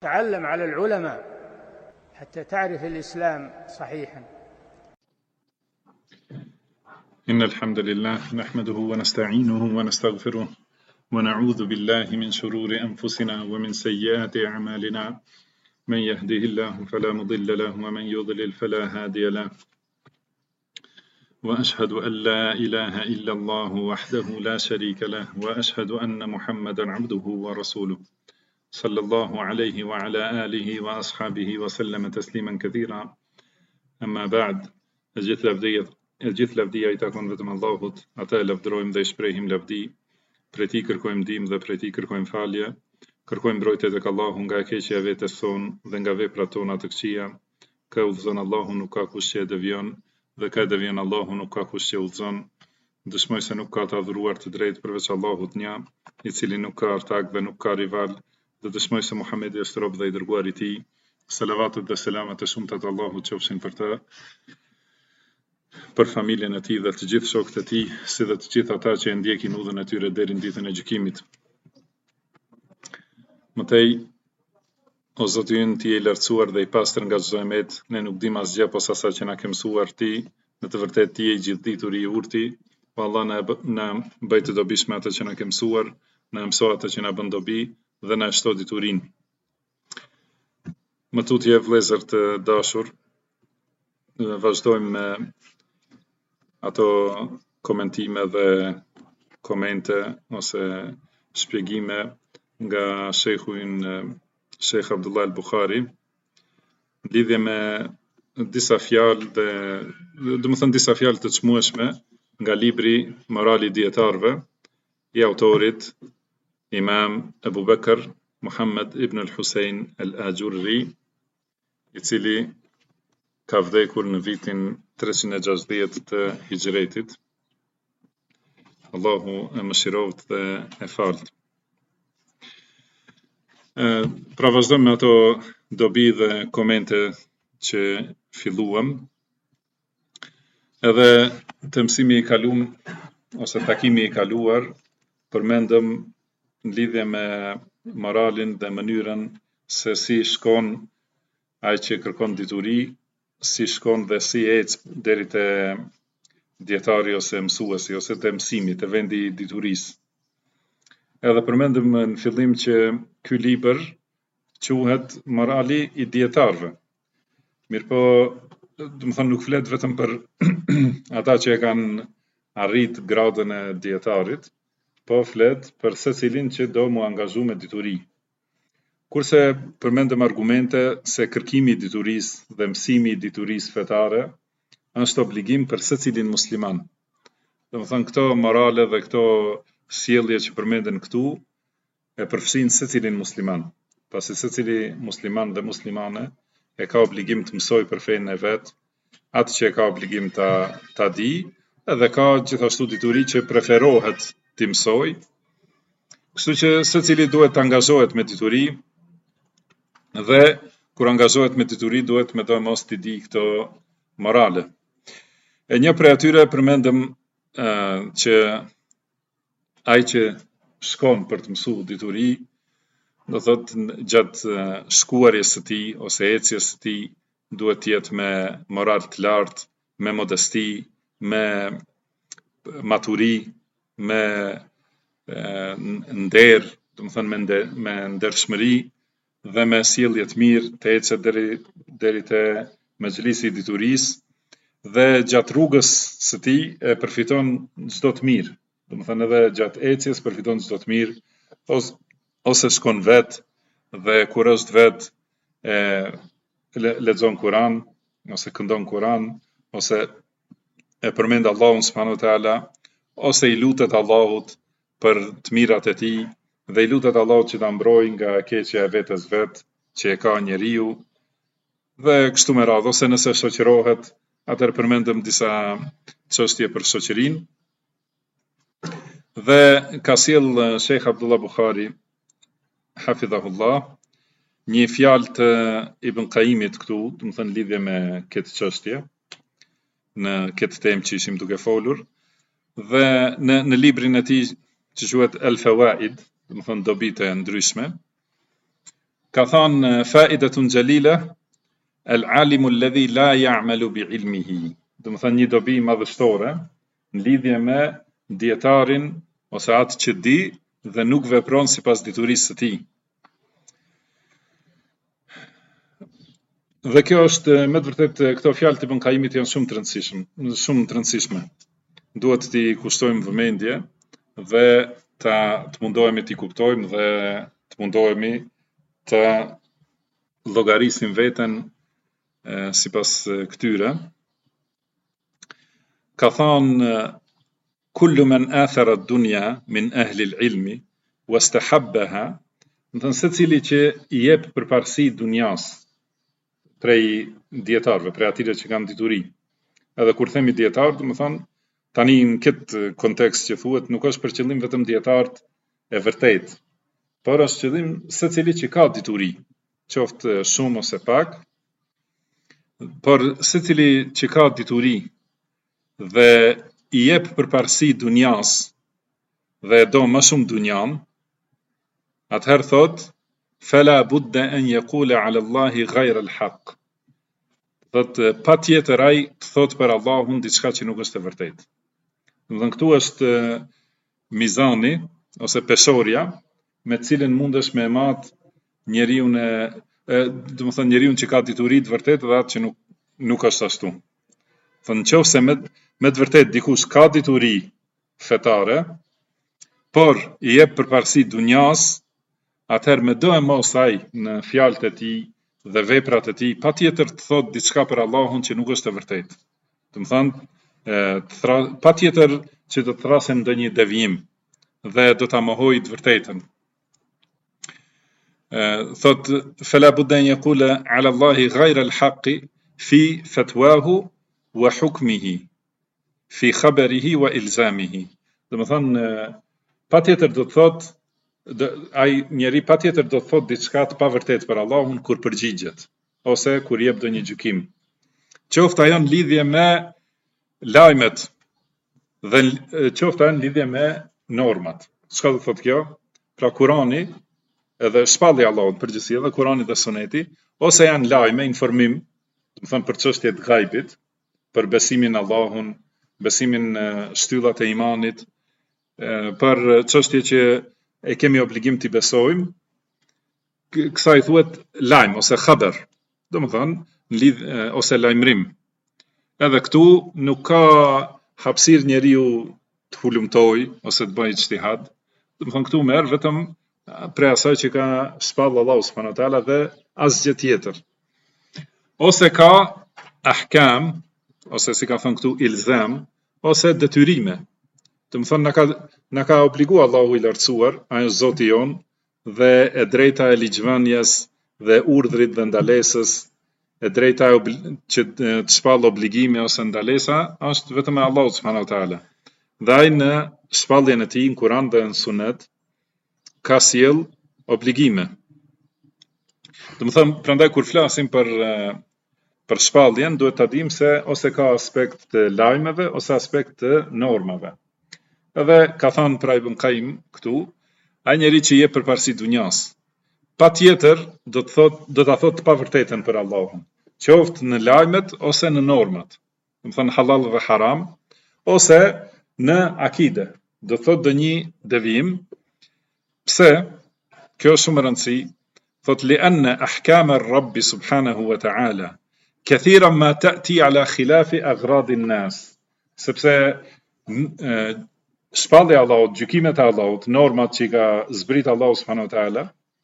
تعلم على العلماء حتى تعرف الإسلام صحيحا. إن الحمد لله نحمده ونستعينه ونستغفره ونعوذ بالله من شرور أنفسنا ومن سيئات أعمالنا. من يهده الله فلا مضل له ومن يضلل فلا هادي له. وأشهد أن لا إله إلا الله وحده لا شريك له وأشهد أن محمدا عبده ورسوله صلى الله عليه وعلى آله وأصحابه وسلم تسليما كثيرا. أما بعد, gjithë lavdia I takon vetëm Allahut, ata e lavdërojmë dhe I shprehim lavdi, prej Tij kërkojmë ndihmë dhe prej Tij kërkojmë falje, kërkojmë mbrojtje tek Allahu nga e keqja e vetes son dhe nga veprat tona të këqija. Ka udhëzon Allahu, nuk ka kush që e devion, dhe ka devion Allahu, nuk ka kush që udhëzon. Dëshmoj se nuk ka të adhuruar të drejtë përveç Allahut një, I cili nuk ka artak dhe nuk ka rival, dhe dëshmoj se Muhamedi është rob dhe I dërguar I Tij. Selavatet dhe selamet e shumta të Allahut qofshin për të, për familjen e tij dhe të gjithë shokët e tij, si dhe të gjithë ata që e ndjekin udhën e tyre deri në ditën e gjykimit. Mëtej, o Zoti ynë, Ti je I lartësuar dhe I pastër nga çdo emet, ne nuk dim asgjë posa sa që na ke mësuar Ti, në të vërtetë Ti je I gjithditur I urti, o Allah na bëj të dobishme atë që na ke mësuar, na mëso atë që na bën dobi dhe na shto diturinë. Më tutje vëllezër të dashur, vazhdojmë me ato komentime dhe komente ose shpjegime nga Sheikh Abdullah al-Bukhari, lidhje me disa fjalë dhe disa fjalë të çmueshme nga libri Morali I Dietarëve I autorit Imam Abu Bakr Muhammad ibn al-Husayn al-Ajurri, I cili ka vdekur në vitin 360 të Hijretit. Allahu e mëshiroft dhe e falt. Pra vazhdojmë me ato dobi dhe komente që filluam. Edhe të mësimi I kaluam ose takimi I kaluar, përmendëm në lidhje me moralin dhe mënyrën se si shkon ai që kërkon dituri, si shkon dhe si ec deri te dietari ose mësuesi ose te mësimi, te vendi I diturisë. Edhe përmendëm në fillim që ky libër quhet Morali I Dietarëve. Mirpo, nuk flet vetëm për ata që e kanë arrit gradën e dietarit, po flet për secilin që do mu angazhu me dituri. Kurse përmendëm argumente se kërkimi I diturisë dhe mësimi I diturisë fetare është obligim për secilin musliman. Domethënë këto morale dhe këto sjellje që përmenden këtu e përfshin secilin musliman. Pasi secili musliman dhe muslimane e ka obligim të mësoj për fenë e vet, atë që e ka obligim ta di, edhe ka gjithashtu dituri që preferohet të mësoj. Kështu që secili duhet të angazhohet me dituri, dhe kur angazhohet me dituri duhet me do mos t'i di këto morale. E një prej atyre përmendëm që ai që shkon për të mësuar dituri, do thotë gjatë shkuarjes së tij ose ecjes së tij duhet të jetë me moral të lartë, me modesti, me maturi, me nder, domethënë me ndershmëri dhe me sjellje të mirë të ecet deri te mexhlisi I diturisë dhe gjatë rrugës së tij e përfiton çdo të mirë. Domethënë edhe gjatë ecjes përfiton çdo të mirë, ose shkon vet dhe kur është vet lexon Kur'an ose këndon Kur'an ose e përmend Allahun subhanahu wa taala ose I lutet Allahut për të mirat e tij dhe I lutet Allahut që ta mbrojë nga keqja e vetes vet që e ka njeriu dhe kështu me radhë, ose nëse shoqërohet, atëherë përmendëm disa çështje për shoqërinë. Dhe ka sjell Sheikh Abdullah Bukhari hafidhahullah një fjalë të Ibn Qayyimit këtu, domethënë lidhje me këtë çështje, në këtë temë që ishim duke folur, dhe në librin e tij që quhet El Fawaid, domethënë dobit e ndryshme, ka thënë faidatun jalila al-alimu alladhi la ya'malu bi'ilmihi. Do të thënë një dobi madhështore në lidhje me dietarin ose atë që di dhe nuk vepron sipas diturisë së tij. Dhe kjo është me të vërtetë këto fjalë të Ibn Qayyimit janë shumë të rëndësishme. Duhet t'i kushtojmë vëmendje dhe të mundohemi t'i kuptojmë dhe të mundohemi të llogarisim veten sipas këtyre. Ka thënë kullu man athara ad-dunya min ahli al-ilmi wastahabbaha, do të thënë secili që i jep përparësi dunjas prej dietarëve, prej atyre që kanë dituri. Edhe kur themi dietar, do të thënë tani në këtë kontekst që thuhet nuk është për qëllim vetëm dietarët e vërtet, por është qëllim secili që ka dituri, qoftë shumë ose pak, por secili që ka dituri dhe i jep përparësi dunjas dhe do më shumë dunjan, atëherë thot fala budda an yaqula ala Allahi ghayra al-haq. Thot patjetër ai të thot për Allahun diçka që nuk është e vërtetë. Do të thënë këtu është mizani ose pesoria me cilën mundesh me mat njeriu do të thënë njeriu që ka dituri të vërtetë dhe atë që nuk është ashtu. Thënë nëse me të vërtetë dikush ka dituri fetare, por i jep përparësi dunjas, atëherë me do e mos ai në fjalët e tij dhe veprat e tij patjetër të thotë diçka për Allahun që nuk është e vërtetë. Do të thënë patjetër që do të thrasë ndonjë devijim dhe do ta mohojë të vërtetën. Thot fala budda an yaqula ala Allahi ghayra al-haqqi fi fatwahu wa hukmihi fi khabarihi wa ilzamihi. Do të thënë patjetër do të thotë ai njeri patjetër do të thotë diçka të pavërtetë për Allahun kur përgjigjet ose kur jep ndonjë gjykim. Qoftë ajo në lidhje me lajmet dhe qoftë ajo në lidhje me normat. Çka do thotë kjo? Pra Kurani edhe shpallja Allahut përgjithësi edhe Kurani dhe Suneti, ose janë lajme, informim, do të thënë për çështje të ghaibit, për besimin Allahun, besimin shtyllat e imanit, për çështje që e kemi obligim t'i besojmë, kësaj thuhet lajm ose khabar, domethënë ose lajmërim. Edhe këtu nuk ka hapësirë njeriu të hulumtoj ose të bëjë ijtihad. Domethënë këtu merr vetëm prej asaj që ka shpallë Allahu subhanahu wa taala dhe asgjë tjetër. Ose ka ahkam, ose si ka thënë këtu ilzam, ose detyrime. Do të thonë na ka obligu Allahu i lartësuar, ai është Zoti jon, dhe e drejta e ligjvënies dhe urdhrit dhe ndalesës, e drejta që të shpallë obligime ose ndalesa është vetëm e Allahut subhanahu wa taala. Dhe ai në shpalljen e tij në Kur'an dhe në Sunet ka sjell obligime. Do të them prandaj kur flasim për shpalljen duhet ta dimë se ose ka aspekt të lajmeve ose aspekt të normave. Edhe ka thënë pra Ibn Qayyim këtu, ai njeri që jep përparësi dunjas, patjetër do ta thotë të pavërtetën për Allahun, qoftë në lajmet ose në normat. Do të thënë halal dhe haram, ose në akide, do thotë ndonjë devijim. Pse? Kjo është shumë e rëndësishme. Thot li anna ahkam ar-Rabb subhanahu wa ta'ala kathiran ma ta'ti ala khilafi aghrad an-nas. Sepse shpallja e Allahut, gjykimet e Allahut, normat që ka zbrit Allahu subhanahu wa ta'ala,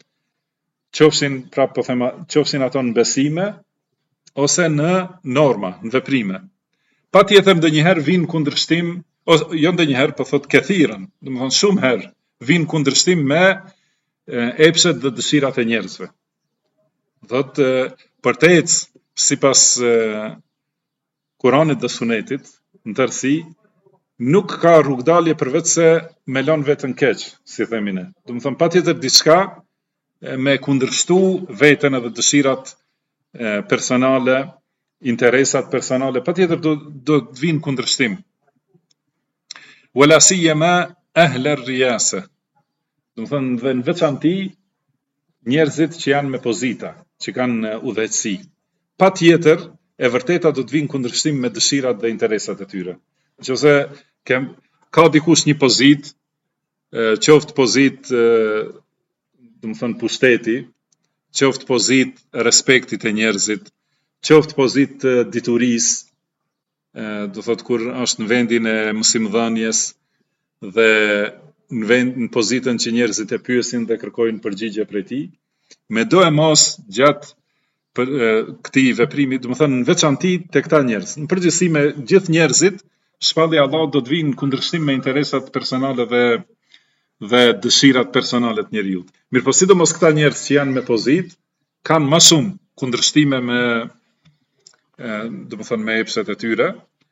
qofshin ato në besime ose në norma, në veprime. Patjetër ndonjëherë vijnë kundërshtim, ose jo ndonjëherë, po thot kathiran, do të thonë shumë herë vijnë kundërshtim me epshet dhe dëshirat e njerëzve. Thot për të ecë sipas Kuranit dhe Sunetit në tërësi, nuk ka rrugdalje përveç se me lënë veten keq, si themi ne. Do të thonë patjetër diçka me kundërshtu veten edhe dëshirat personale, interesat personale, patjetër do të vinë kundërshtim. Wala siyama ahl ar-riyasa. Do të thënë dhe në veçanti njerëzit që janë me pozita, që kanë udhëheqësi. Patjetër, e vërteta do të vinë kundërshtim me dëshirat dhe interesat e tyre. Nëse ka dikush një pozitë, qoftë pozitë, do të thënë pushteti, qoftë pozitë respektit e njerëzit, qoftë pozitë diturisë, do thotë kur është në vendin e mësimdhënies dhe në pozitën që njerëzit e pyesin dhe kërkojnë përgjigje prej tij, me do e mos gjatë këtij veprimi, do të thënë në veçanti tek këta njerëz. Në përgjithësi me gjithë njerëzit, shpallja e Allahut do të vinë në kundërshtim me interesat personale dhe dëshirat personale të njeriu. Mirpo sidomos këta njerëz që janë me pozitë kanë më shumë kundërshtime me do të thënë me epshet e tyre.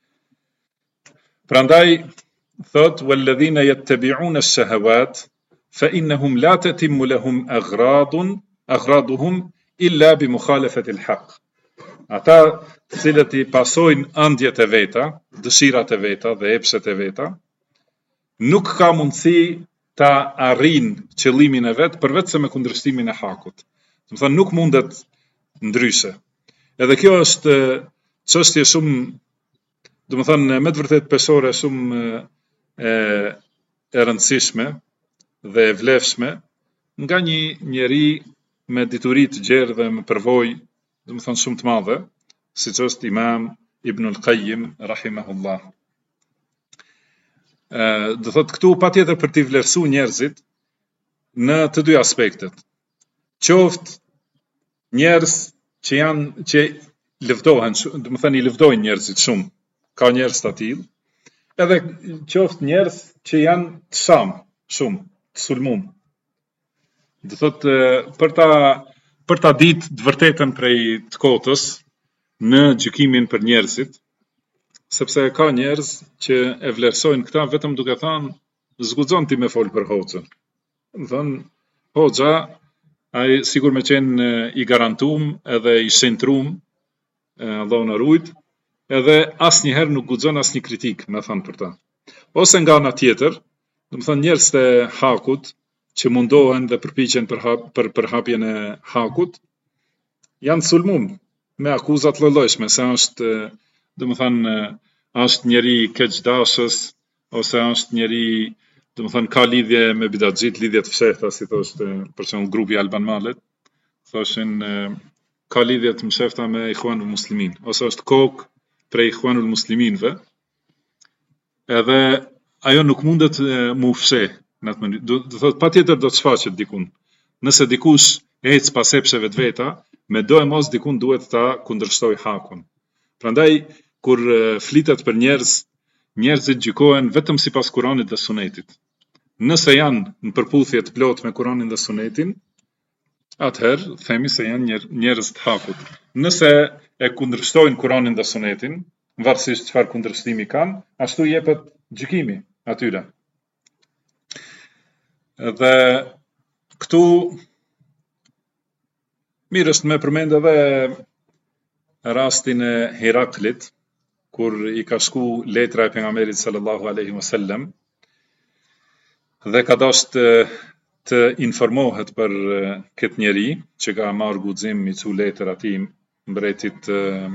Prandaj thot walladhina yattabi'una ash-shahawat fa innahum la tatimmu lahum aghraduhum illa bi mukhalafati al-haq. Ata të cilët i pasojnë ëndjet e veta, dëshirat e veta dhe epshet e veta, nuk ka mundësi ta arrijnë qëllimin e vet përveç se me kundërshtimin e hakut. Do të thënë nuk mundet ndryshe. Edhe kjo është çështje shumë, do të thënë me të vërtetë peshore shumë e rëndësishme dhe e vlefshme nga një njeri me dituri të gjerë dhe me përvojë, do të thënë shumë të madhe, siç është Imam Ibn al-Qayyim rahimahullah. Do thotë këtu patjetër për t'i vlerësuar njerëzit në të dy aspektet. Qoftë njerëz që lëvdohen, do të thënë i lëvdojnë njerëzit shumë, ka njerëz të tillë, edhe qoftë njerëz që janë të sham, shumë, të sulmum. Do thotë për ta ditë të vërtetën prej të kotës në gjykimin për njerëzit, sepse ka njerëz që e vlerësojnë këta vetëm duke thënë zguxon ti me fol për hoxhën. Do thënë hoxha ai sigur me qenë i garantum edhe i shentrum, Allahu na ruajt, edhe asnjëherë nuk guxon asnjë kritik me thënë për ta. Ose nga ana tjetër, do të thënë njerëz të hakut që mundohen dhe përpiqen për përhapjen e hakut, janë sulmum me akuzat lloj-llojshme, se është, do të thënë, është njeri keqdashës, ose është njeri, do të thënë, ka lidhje me bidatxhit, lidhje të fshehta, si thoshte për shembull grupi Alban Mallet, thoshin ka lidhje të mshefta me Ikhwanul Muslimin, ose është kokë prej Ikhwanul Musliminëve, edhe ajo nuk mundet mu fsheh në atë mënyrë. Do thotë patjetër do të shfaqet dikun. Nëse dikush ec pas epsheve të veta, me do e mos dikun duhet ta kundërshtoj hakun. Prandaj kur flitet për njerëzit gjykohen vetëm sipas Kuranit dhe Sunetit. Nëse janë në përputhje të plot me Kuranin dhe Sunetin, atëherë themi se janë njerëz të hakut. Nëse e kundërshtojnë Kuranin dhe Sunetin, varësisht çfarë kundërshtimi kanë, ashtu jepet gjykimi atyre. Dhe këtu mirë është me përmend edhe rastin e Heraklit, kur i ka shku letra e pejgamberit sallallahu alaihi wasallam dhe ka dashur të informohet për këtë njeri që ka marrë guxim i thu letër atij mbretit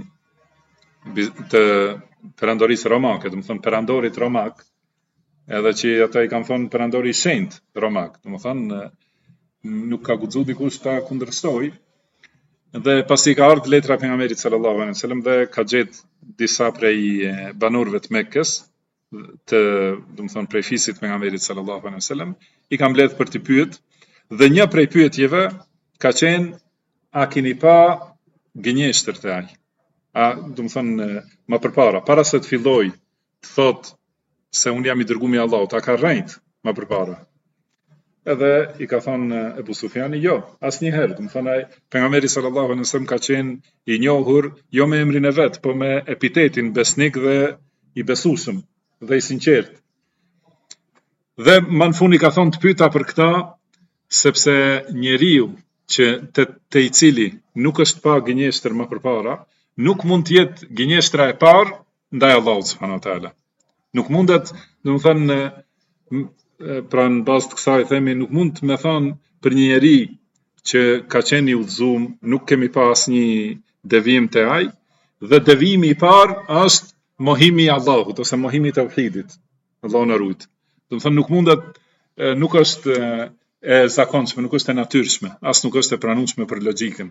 të perandorisë romake, do të thonë perandorit romak, edhe që ata i kanë thonë perandori i shenjtë romak, do të thonë nuk ka guxuar dikush ta kundërshtoj. Dhe pasi ka ardhur letra e pejgamberit sallallahu alaihi wasallam dhe ka gjetë disa prej banorëve të Mekkës, do të thonë prej fisit të pejgamberit sallallahu alaihi wasallam, i ka mbledh për t'i pyet, dhe një prej pyetjeve ka qenë a keni pa gënjeshtër të ai. Do të thonë më përpara, para se të filloj të thotë se unë jam i dërguar i Allahut, a ka rrejt më përpara. Edhe i ka thonë Ebu Sufjani, jo, asnjëherë, do të thonë pejgamberi sallallahu alaihi wasallam ka qenë i njohur jo me emrin e vet, po me epitetin besnik dhe i besueshëm dhe i sinqert. Dhe më në fund i ka thonë të pyeta për këtë, sepse njeriu që te i cili nuk është pa gënjeshtër më përpara, nuk mund të jetë gënjeshtra e parë ndaj Allahut subhanahu wa taala. Nuk mundet, do të thënë, pra në bazë të kësaj themi, nuk mund të më thonë për një njeri që ka qenë i udhëzuar, nuk kemi pas një devijim te ai, dhe devijimi i parë është mohimi i Allahut ose mohimi i tauhidit. Allahu na ruaj. Do të thonë nuk mundet, nuk është e zakonshme, nuk është e natyrshme, as nuk është e pranueshme për logjikën.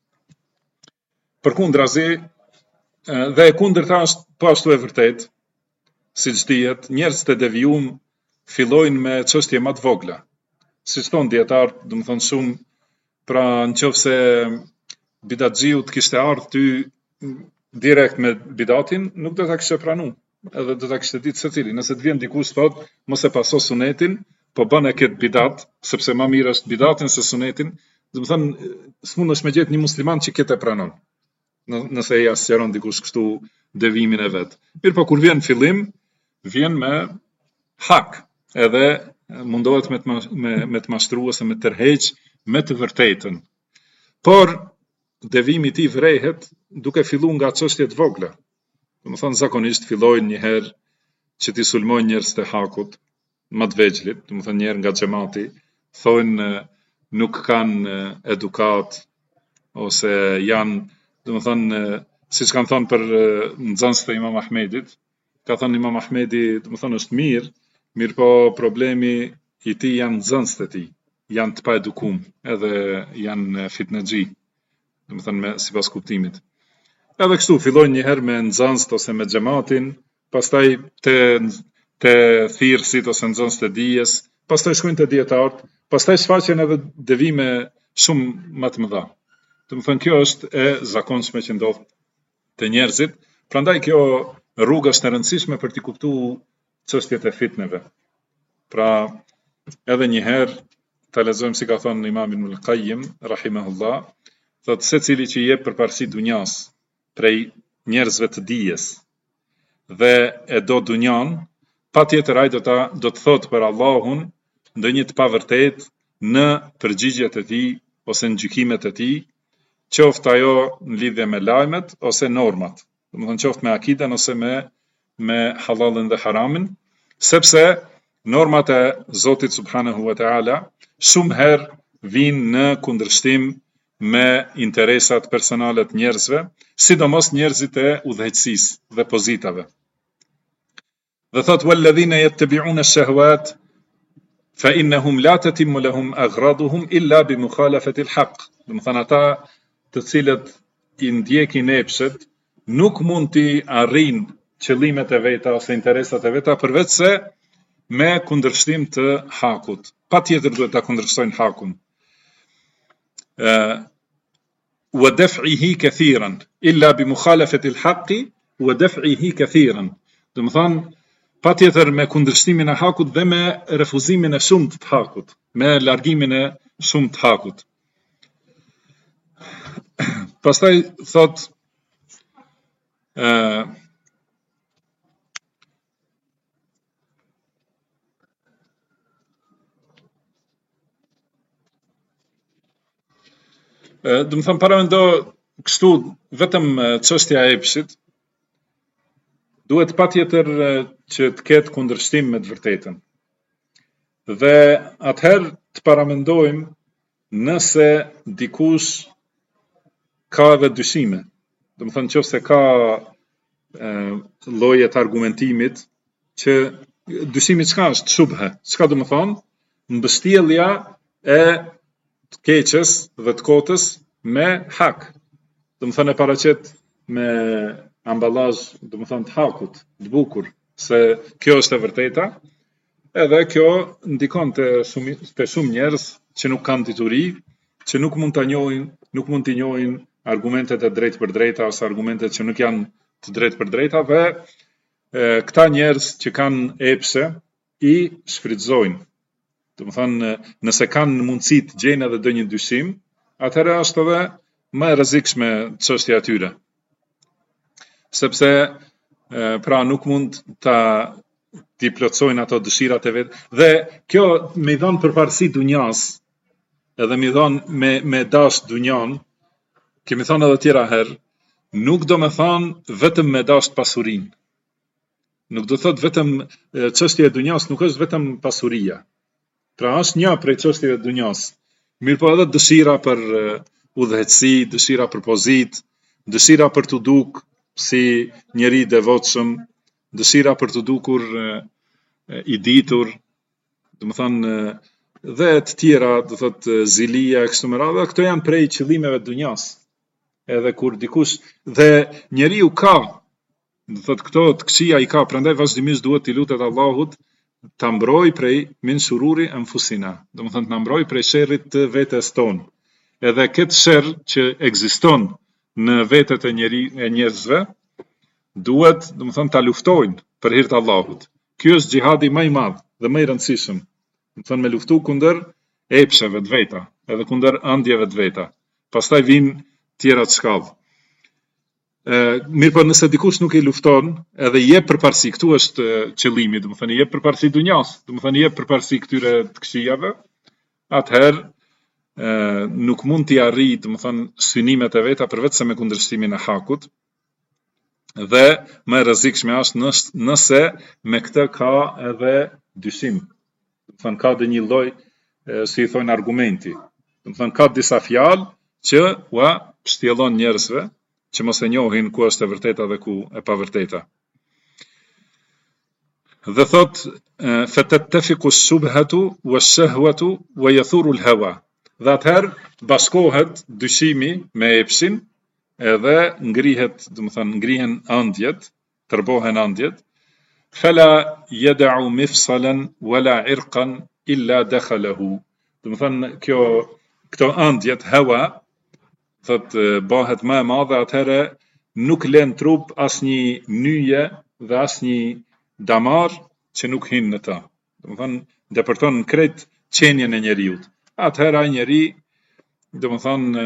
Përkundrazi, dhe e kundërta është po ashtu e vërtet, siç dihet, njerëzit e devijuar fillojnë me çështje më të vogla. Siç thon dietar, do të thonë shumë, pra nëse bidatxiu të kishte ardhur ty direkt me bidatin, nuk do ta kishe pranuar. Edhe do ta kishte ditë secili. Nëse të vjen dikush thotë mos e paso sunetin, po bën e këtë bidat, sepse më mirë është bidatin se sunetin, do të thonë s'mundesh me gjetë një musliman që këtë e pranon. Nëse ja sqaron dikush kështu devimin e vet. Mirë, po kur vjen fillim, vjen me hak, edhe mundohet me të mashtru ose me të tërheq me të vërtetën. Por devimi i tij vrehet duke filluar nga çështje të vogla. Do të thonë zakonisht fillojnë një herë që t'i sulmojnë njerëz të hakut, më të vegjëlit, do të thonë një herë nga xhamati, thonë nuk kanë edukat ose janë, do të thonë siç kanë thonë për nxënësit e Imam Ahmedit, ka thënë Imam Ahmedi, do të thonë është mirë po problemi i tij janë nxënësit e tij, janë të paedukuar, edhe janë fitnexhi, do të thonë sipas kuptimit. Edhe kështu fillojnë një herë me nxënësit ose me xhamatin, pastaj te thirrësit ose nxënësit e dijes, pastaj shkojnë te dietarët, pastaj shfaqen edhe devime shumë më të mëdha. Do të thonë kjo është e zakonshme që ndodh te njerëzit, prandaj kjo rrugë është e rëndësishme për t'i kuptuar çështjet e fitneve. Pra, edhe një herë ta lexojmë si ka thënë Imam Ibn al-Qayyim rahimahullah, thotë secili që jep përparësi dunjas prej njerëzve të dijes dhe e do dunjan, patjetër ai do të thotë për Allahun ndonjë të pavërtet në përgjigjet e tij ose në gjykimet e tij, qoftë ajo në lidhje me lajmet ose normat. Do të thonë qoftë me akiden ose me halalin dhe haramin, sepse normat e Zotit subhanahu wa taala shumë herë vijnë në kundërshtim me interesat personale të njerëzve, sidomos njerëzit e udhëheqësisë dhe pozitave. Dhe thot walladhina yattabi'una ash-shahawat fa innahum la tatimmu lahum aghraduhum illa bi mukhalafati al-haq. Do të thonë ata të cilët i ndjekin epshet nuk mund t'i arrijnë qëllimet e veta ose interesat e veta përveç se me kundërshtim të hakut. Patjetër duhet ta kundërshtojnë hakun. Wa daf'ihi kathiran illa bi mukhalafati al-haqqi wa daf'ihi kathiran. Do të thonë patjetër me kundërshtimin e hakut dhe me refuzimin e shumt të hakut, me largimin e shumt të hakut. Pastaj thot do të them paramendo kështu vetëm çështja e epshit duhet patjetër që të ketë kundërshtim me të vërtetën. Dhe atëherë të paramendojmë nëse dikush ka edhe dyshime. Do të thonë nëse ka lloje të argumentimit që dyshimi çka është? Shubhe. Çka do të thonë? Mbështjellja e të keqes dhe të kotës me hak. Do të thonë e paraqet me amballazh, do të thonë të hakut, të bukur, se kjo është e vërteta. Edhe kjo ndikon te shumë njerëz që nuk kanë dituri, që nuk mund t'i njohin argumentet e drejtë për drejta ose argumentet që nuk janë të drejtë për drejta, dhe këta njerëz që kanë epse i shfrytëzojnë. Do të thonë nëse kanë mundësi të gjejnë edhe ndonjë dyshim, atëherë është edhe më e rrezikshme çështja e tyre. Sepse pra nuk mund t'i plotsojnë ato dëshirat e vet, dhe kjo me i dhon përparësi dunjas, edhe me i dhon me dash dunjan, kemi thënë edhe tjera herë, nuk do me thonë vetëm me dash pasurinë. Nuk do thot vetëm çështja e dunjas nuk është vetëm pasuria. Pra është një prej çështjeve të dunjas. Mirë po edhe dëshira për udhëhecësi, dëshira për pozitë, dëshira për të dukur si njeri devotshëm, dëshira për të dukur i ditur, do të thonë dhe të tjera, do thotë zilia e kështu me radhë, këto janë prej qëllimeve të dunjas. Edhe kur dikush dhe njeriu ka, do thotë këto të këqija i ka, prandaj vazhdimisht duhet t'i lutet Allahut ta mbroj prej min shururi anfusina, do të thonë ta mbroj prej sherrit të vetes tonë. Edhe këtë sherr që ekziston në vetet e njerëzve, duhet, do të thonë ta luftojnë për hir të Allahut. Ky është xhihadi më i madh dhe më i rëndësishëm. Do të thonë me luftu kundër epsheve të veta, edhe kundër ëndjeve të veta. Pastaj vijnë tjera të shkallë. Mirë po nëse dikush nuk i lufton, edhe i jep përparësi, këtu është qëllimi, do të thonë i jep përparësi dunjas, do të thonë i jep përparësi këtyre të këqijave, atëherë nuk mund t'i arrijë, do të thonë synimet e veta përveç se me kundërshtimin e hakut. Dhe më e rrezikshme është nëse me këtë ka edhe dyshim. Do të thonë ka dhe një lloj si i thonë argumenti. Do të thonë ka disa fjalë që shtjellon njerëzve që mos e njohin ku është e vërteta dhe ku e pavërteta. Dhe thot fatattafiqu as-subhatu wash-shahwatu wa yathuru al-hawa. Dhe atëherë bashkohet dyshimi me epshin, edhe ngrihen ëndjet, tërbohen ëndjet. Fala yad'u mifsalan wala 'irqan illa dakhalahu. Do të thonë këto ëndjet hawa thot bëhet më e madhe, atëherë nuk lën trup asnjë nyje dhe asnjë damar që nuk hin në ta. Do të thonë depërton krejt qenjen e njeriut. Atëherë ai njeri, do të thonë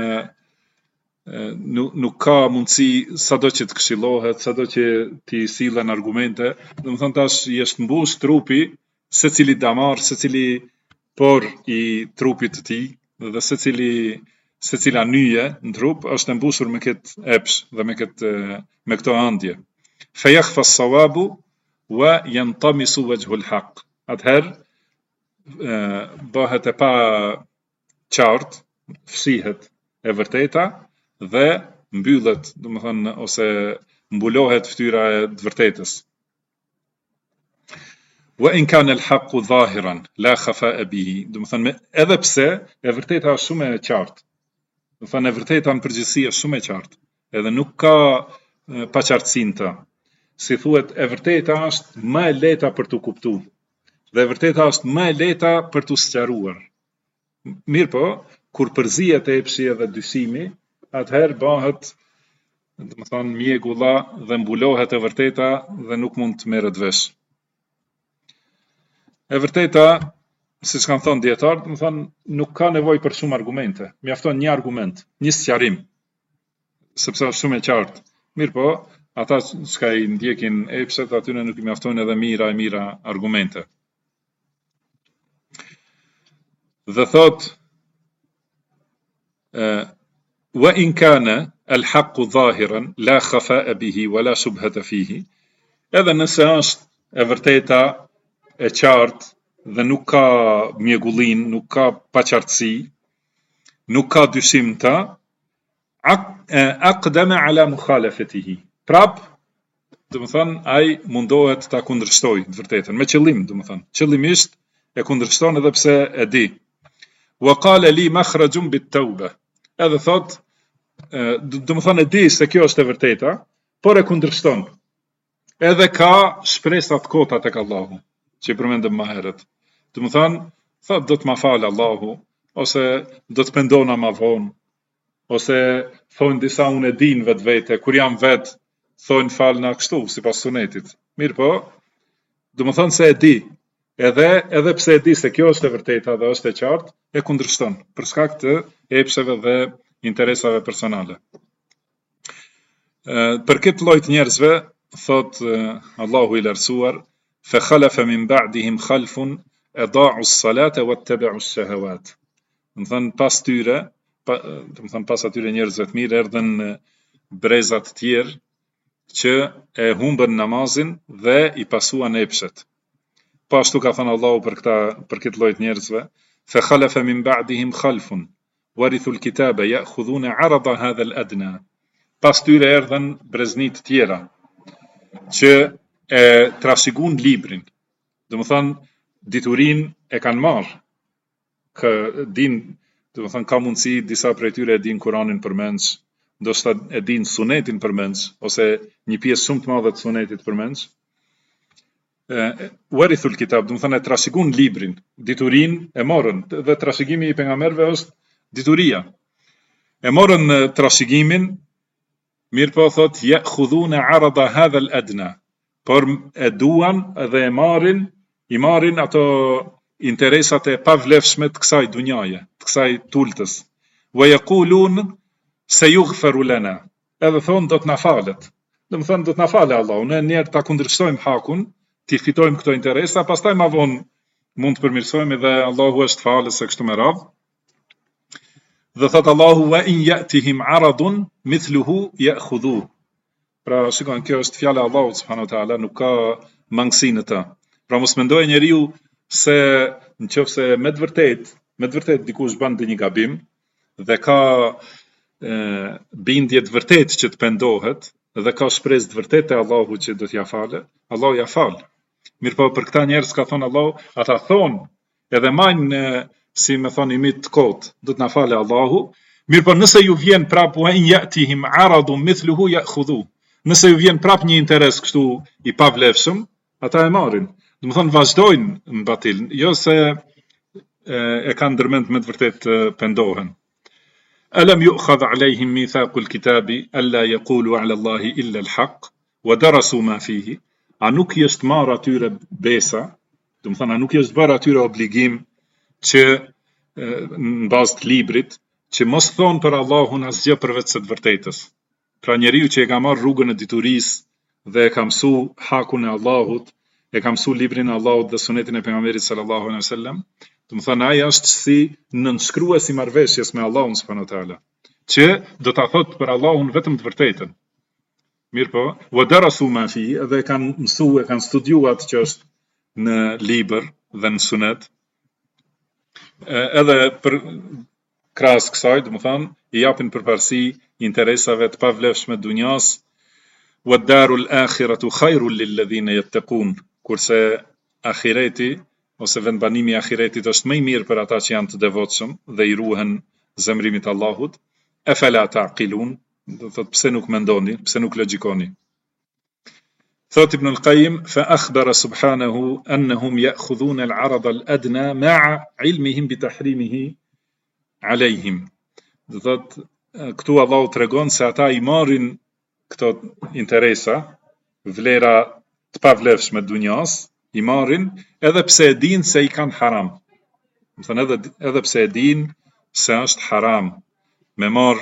nuk ka mundësi sado që të këshillohet, sado që t'i sillen argumente, do të thonë tash i është mbush trupi, secili damar, secili por i trupit të tij dhe secila nyje në trup është e mbushur me këtë epsh dhe me këto ëndje. Fa yakhfa as-sawabu wa yantamisu wajhu al-haq. Atëherë bëhet e pa qartë, fshihet e vërteta dhe mbyllet, do të thonë ose mbulohet fytyra e të vërtetës. Wa in kana al-haqqu zahiran la khafa'a bihi. Do të thonë edhe pse e vërteta është shumë e qartë. Do të thonë e vërteta në përgjithësi është shumë e qartë, edhe nuk ka paqartësinë të. Si thuhet, e vërteta është më e lehta për të kuptuar. Dhe e vërteta është më e lehta për të sqaruar. Mirë po, kur përzihet epshi edhe dyshimi, atëherë bëhet, do të thonë mjegulla dhe mbulohet e vërteta dhe nuk mund të merret vesh. E vërteta, siç kanë thënë dietarët, do të thonë nuk ka nevojë për shumë argumente. Mjafton një argument, një sqarim, sepse është shumë e qartë. Mirë po, ata që i ndjekin epshet, atyre nuk i mjaftojnë edhe mira argumente. Dhe thot wa in kana al-haqqu zahiran la khafa'a bihi wala shubhata fihi. Edhe nëse është e vërteta e qartë dhe nuk ka mjegullin, nuk ka paqartësi, nuk ka dyshim ta, aqdama ala mukhalafatihi. Prap, do të thonë ai mundohet ta kundërshtoj të vërtetën me qëllim, do të thonë. Qëllimisht e kundërshton edhe pse e di. Wa qala li makhrajun bit-tawba. Edhe thot, do të thonë e di se kjo është e vërteta, por e kundërshton. Edhe ka shpresa të kota tek Allahu, që i përmendëm më herët. Do të thonë, thot do të ma falë Allahu, ose do të pendona ma vonë, ose thonë disa unë e din vetë, kur jam vetë, thonë falë na kështu, sipas sunetit. Mirë po, do të thonë se e di, edhe pse e di se kjo është e vërteta dhe është e qartë, e kundërshton, për shkak të epsheve dhe interesave personale. Për këtë lloj të njerëzve, thot Allahu i lartësuar, fa khalafa min ba'dihim khalfun adaa'u as-salata wattaba'u ash-shahawat. Do të thonë pas tyre, do të thonë pas atyre njerëzve të mirë erdhën breza të tjerë që e humbën namazin dhe i pasuan epshet. Po ashtu ka thënë Allahu për këtë lloj të njerëzve, فخلف من بعدهم خلف ورثوا الكتاب يأخذون عرض هذا الأدنى. Pas tyre erdhen breznit tjera që trashëgun librin. Do më thënë, diturin e kanë marrë, do më thënë, ka mundësi disa prej tyre e din Kur'anin përmendsh, ndoshta e din Sunetin përmendsh, ose një pjesë shumë të madhe të Sunetit përmendsh. Warithul kitab, do më thënë, e trashëgun librin, diturin e morën, dhe trashëgimi i pejgamberëve është dituria. E morën trashëgimin, mirë po thot, ya'khudhuna 'arada hadha al-adna, por e duan dhe i marrin ato interesat e pavlefshme të kësaj dunjaje, të kësaj tultës. Wa yaqulun sayughfaru lana, edhe thon do të na falet. Do të thon do të na falë Allahu, ne njerë ta kundërshtojmë hakun, ti fitojmë këto interesa, pastaj ma vonë mund të përmirësohemi dhe Allahu është falës e kështu me radhë. Dhe thot Allahu wa in ya'tihim 'aradun mithluhu ya'khudhu. Pra shikon, kjo është fjala e Allahut subhanahu wa taala, nuk ka mangësi në të. Pra mos mendoj njeriu se nëse me të vërtet dikush bën një gabim dhe ka bindje të vërtet që të pendohet dhe ka shpresë të vërtetë te Allahu që do t'ja falë, Allahu ja fal. Mirëpo për këta njerëz ka thonë Allahu, ata thonë edhe majnë si me thonë imit të kotë, do të na falë Allahu. Mirëpo nëse ju vjen prap wa in ya'tihim 'aradun mithluhu ya'khudhu. Nëse ju vjen prap një interes kështu i pavlefshëm, ata e marrin. Do të thonë vazhdojnë në batil, jo se e kanë ndërmend me të vërtet pendohen. Alam yu'khadh 'alayhim mithaqul kitabi alla yaqulu 'ala Allahi illa al-haq wa darasu ma fihi. A nuk i është marrë atyre besa, do të thonë a nuk i është bërë atyre obligim që në bazë të librit, që mos thonë për Allahun asgjë përveç së të vërtetës. Pra njeriu që e ka marrë rrugën e diturisë dhe e ka mësu hakun e Allahut, e ka mësu librin e Allahut dhe sunetin e pejgamberit sallallahu alaihi wasallam, do të thonë ai është si nënshkrues i marrëveshjes me Allahun subhanahu wa taala, që do ta thotë për Allahun vetëm të vërtetën. Mirëpo, wa darasu ma fi, dhe e kanë mësuar, e kanë studiuar atë që është në libër dhe në sunet. Edhe për krahas kësaj, do të thonë, i japin përparësi interesave të pavlefshme të dunjas. Wa darul akhiratu khairul lil ladhina yattaqun, kurse ahireti ose vendbanimi i ahiretit është më i mirë për ata që janë të devotshëm dhe i ruhen zemrimit Allahut. Afala taqilun, do thotë pse nuk mendoni, pse nuk logjikoni. Thot Ibn al-Qayyim, fa akhbara subhanahu annahum ya'khudhuna al-'arada al-adna ma'a 'ilmihim bi tahrimihi 'alayhim. Do thotë këtu Allahu tregon se ata i marrin këto interesa, vlera të pavlefshme të dunjas, i marrin edhe pse e din se i kanë haram. Do thonë edhe pse e din se është haram me marr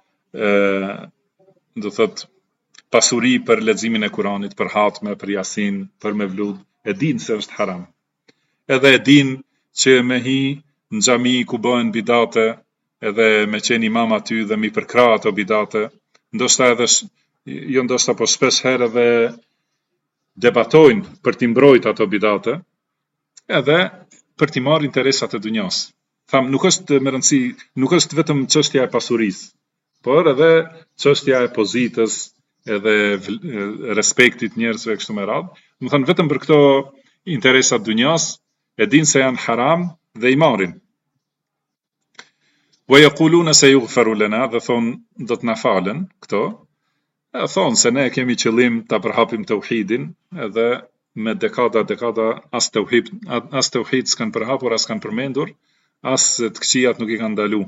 do thotë pasuri për leximin e Kuranit, për hatme, për Yasin, për mevlud, e din se është haram. Edhe e din që me hi në xhami ku bëhen bidate, edhe me qenë imam aty dhe mi përkra ato bidate, ndoshta edhe jo ndoshta po shpesh herë edhe debatojnë për t'i mbrojt ato bidate, edhe për t'i marrë interesat e dunjas. Tham, nuk është me rëndësi, nuk është vetëm çështja e pasurisë, por edhe çështja e pozitës, edhe respektit njerëzve kështu me radhë. Do thënë vetëm për këto interesat dunjas, e din se janë haram dhe i marrin. Wa yaquluna sayughfaru lana, dhe thonë do të na falen këto. Thonë se ne kemi qëllim ta përhapim tauhidin, edhe me dekada as tauhid s'kan përhapur, as kanë përmendur, as të këqijat nuk i kanë ndalu.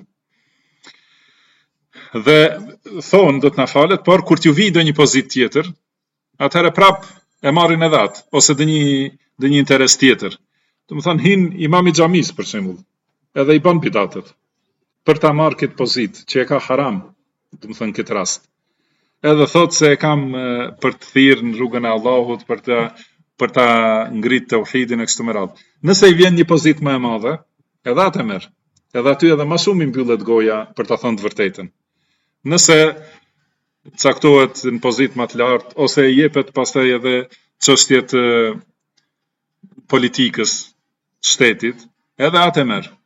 Dhe thonë do të na falet, por kur t'ju vi do një pozit tjetër, atëherë prap e marrin edhe atë, ose dhe një interes tjetër. Do të thonë hin imam i xhamis për shembull, edhe i bën bidatet për ta marrë këtë pozit që e ka haram, do të thonë këtë rast. Edhe thot se e kam për të thirrë në rrugën e Allahut, për ta ngrit tauhidin e kështu me radhë. Nëse i vjen një pozit më e madhe, edhe atë merr. Edhe aty edhe më shumë i mbyllet goja për ta thënë të vërtetën. Nëse caktohet në pozitë më të lartë ose i jepet pastaj edhe çështjet politikës shtetit, edhe atë merr.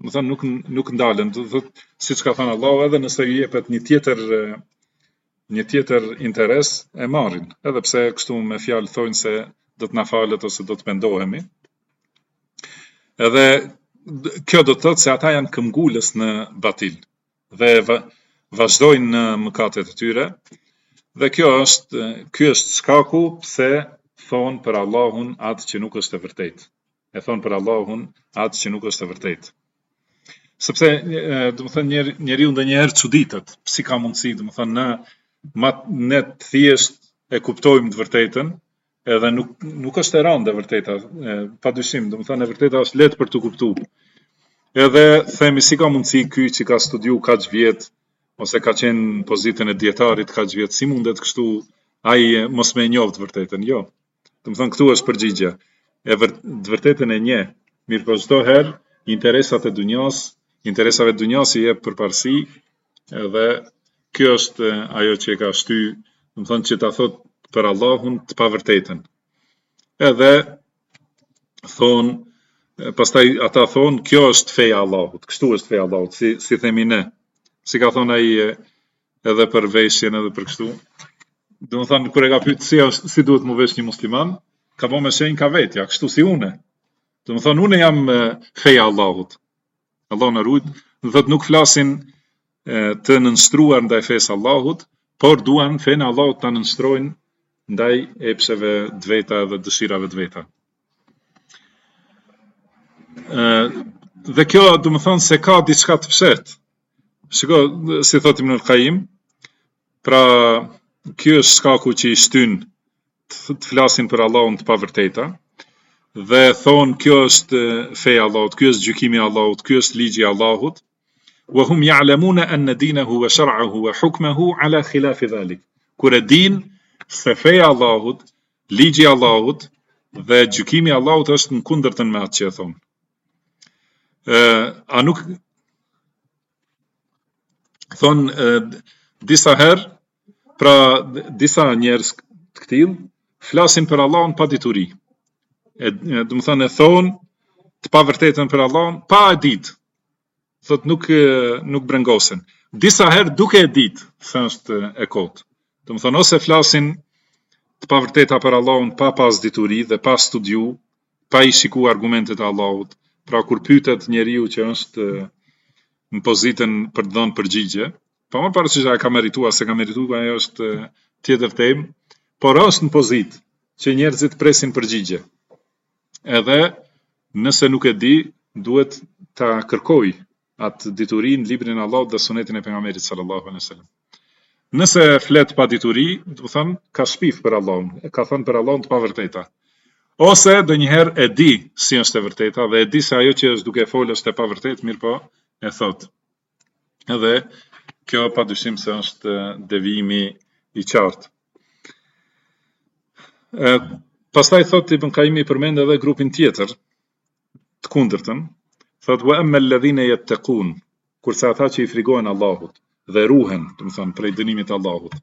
do të thonë nuk ndalen, do të thotë siç ka thënë Allahu, edhe nëse ju jepet një tjetër interes e marrin, edhe pse kështu me fjalë thonë se do të na falet ose do të pendohemi. Edhe kjo do të thotë se ata janë këmbgulës në batil dhe vazhdojnë në mëkatet e tyre. Dhe ky është shkaku pse thonë për Allahun atë që nuk është e vërtetë. E thonë për Allahun atë që nuk është e vërtetë. Sepse do të thënë njeriu ndonjëherë çuditet, si ka mundësi, do të thënë ne thjesht e kuptojmë të vërtetën, edhe nuk është e rëndë e vërteta, padyshim, do të thënë e vërteta është lehtë për të kuptuar. Edhe themi si ka mundësi ky që ka studiu kaq vjet ose ka qenë në pozitën e dietarit kaq vjet, si mundet kështu ai mos më e njoh të vërtetën? Jo. Do të thënë këtu është përgjigja. Të vërtetën e njeh, mirë po çdo herë interesave të dunjas i jep përparësi, edhe kjo është ajo që e ka shty, do të thënë që ta thot për Allahun të pavërtetën. Edhe thonë, pastaj ata thonë, kjo është feja e Allahut, kështu është feja e Allahut, si themi ne. Si ka thonë ai edhe për veshjen edhe për kështu. Do të thënë kur e ka pyet si duhet mu vesh një musliman, ka bënë me shenjë ka vetja, kështu si une. Do të thënë une jam feja e Allahut. Allah na ruaj, do të thotë nuk flasin të nënstruar ndaj fesë Allahut, por duan fenë Allahut ta nënstrojnë ndaj epsheve të veta dhe dëshirave të veta. Dhe kjo do të thonë se ka diçka të fshehtë. Shiko, si thotë Ibn al-Qayyim, pra ky është shkaku që i shtyn të flasin për Allahun të pavërteta, dhe thonë kjo është feja Allahut, ky është gjykimi i Allahut, ky është ligji i Allahut, wa hum ya'lamuna anna dinahu wa shar'ahu wa hukmuhu ala khilaf dhalik. Kur e din se feja Allahut, ligji i Allahut dhe gjykimi i Allahut është në kundërtën me atë që e thonë. A nuk thonë disa herë, pra disa njerëz të këtill flasin për Allahun pa dituri. Do të thënë e thonë të pavërtetën për Allahun pa e ditë. Thot nuk brengosen. Disa herë duke e ditë se është e kotë. Do të thënë ose flasin të pavërteta për Allahun pa pas dituri dhe pa studiu, pa i shiku argumentet e Allahut. Pra kur pyetet njeriu që është në pozitën për të dhënë përgjigje, pa më parasysh ai ka merituar, se ka merituar ajo është tjetër temë, por është në pozitë që njerëzit presin përgjigje. Edhe nëse nuk e di, duhet ta kërkoj atë dituri në librin e Allahut dhe sunetin e pejgamberit sallallahu alaihi wasallam. Nëse flet pa dituri, do të thënë ka shpif për Allahun, ka thënë për Allahun të pavërteta. Ose ndonjëherë e di si është e vërteta dhe e di se ajo që është duke folë është e pavërtetë, mirë po e thot. Edhe kjo padyshim se është devijimi i qartë. Pastaj thot Ibn Qayyim përmend edhe grupin tjetër të kundërtën, thot wa amma alladhina yattaqun, kurse ata që i frikojnë Allahut dhe ruhen, do të thonë prej dënimit të Allahut.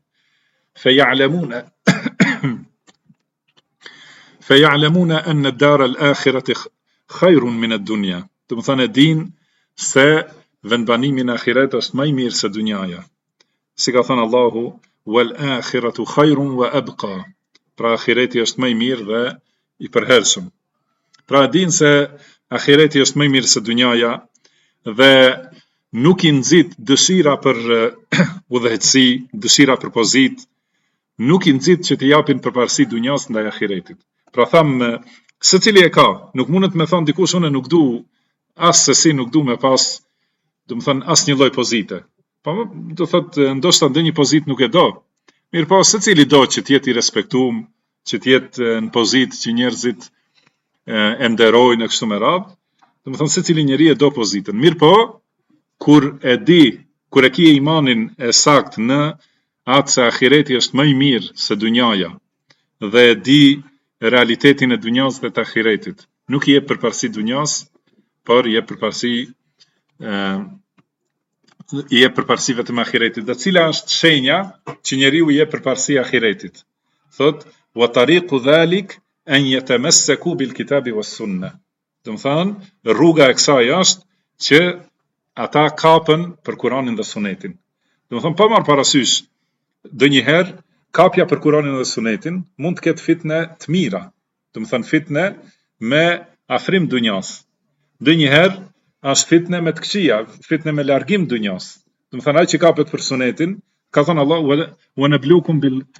Feya'lamuna anna ad-dar al-akhirati khayrun min ad-dunya. Do të thonë din se vendbanimi në ahiret është më i mirë se dunjaja. Si ka thënë Allahu, wal akhiratu khayrun wa abqa. Pra ahireti është më i mirë dhe i përhershëm. Pra din se ahireti është më i mirë se dunjaja dhe nuk i nxit dëshira për udhëheci, dëshira për pozitë, nuk i nxit që të japin përparësi dunjas ndaj ahiretit. Pra tham, secili e ka, nuk mundet me thonë dikush unë nuk du, as se si nuk du me pas, do të thonë as një lloj pozite. Po do thotë ndoshta ndonjë pozitë nuk e do. Mirë po secili do që të jetë i respektuar, që të jetë në pozitë që njerëzit e nderojnë e kështu me radhë. Do të thonë secili njeri e do pozitën. Mirë po, kur e ke imanin e saktë në atë se ahireti është më i mirë se dunjaja dhe e di realitetin e dunjas dhe të ahiretit, nuk i jep përparësi dunjas, por i jep përparësi vetëm ahiretit. Dhe cila është shenja që njeriu i jep përparësi ahiretit? Thot, wa tariqu dhalik an yatamassaku bil kitabi was sunnah. Do të thonë, rruga e kësaj është që ata kapën për Kur'anin dhe Sunetin. Domethënë pa marr parasysh, ndonjëherë kapja për Kur'anin dhe Sunetin mund të ketë fitne të mira. Domethënë fitne me afrim dunjas. Ndonjëherë është fitne me të këqija, fitne me largim dunjas. Domethënë ai që kapet për Sunetin, ka thënë Allah wa nabluukum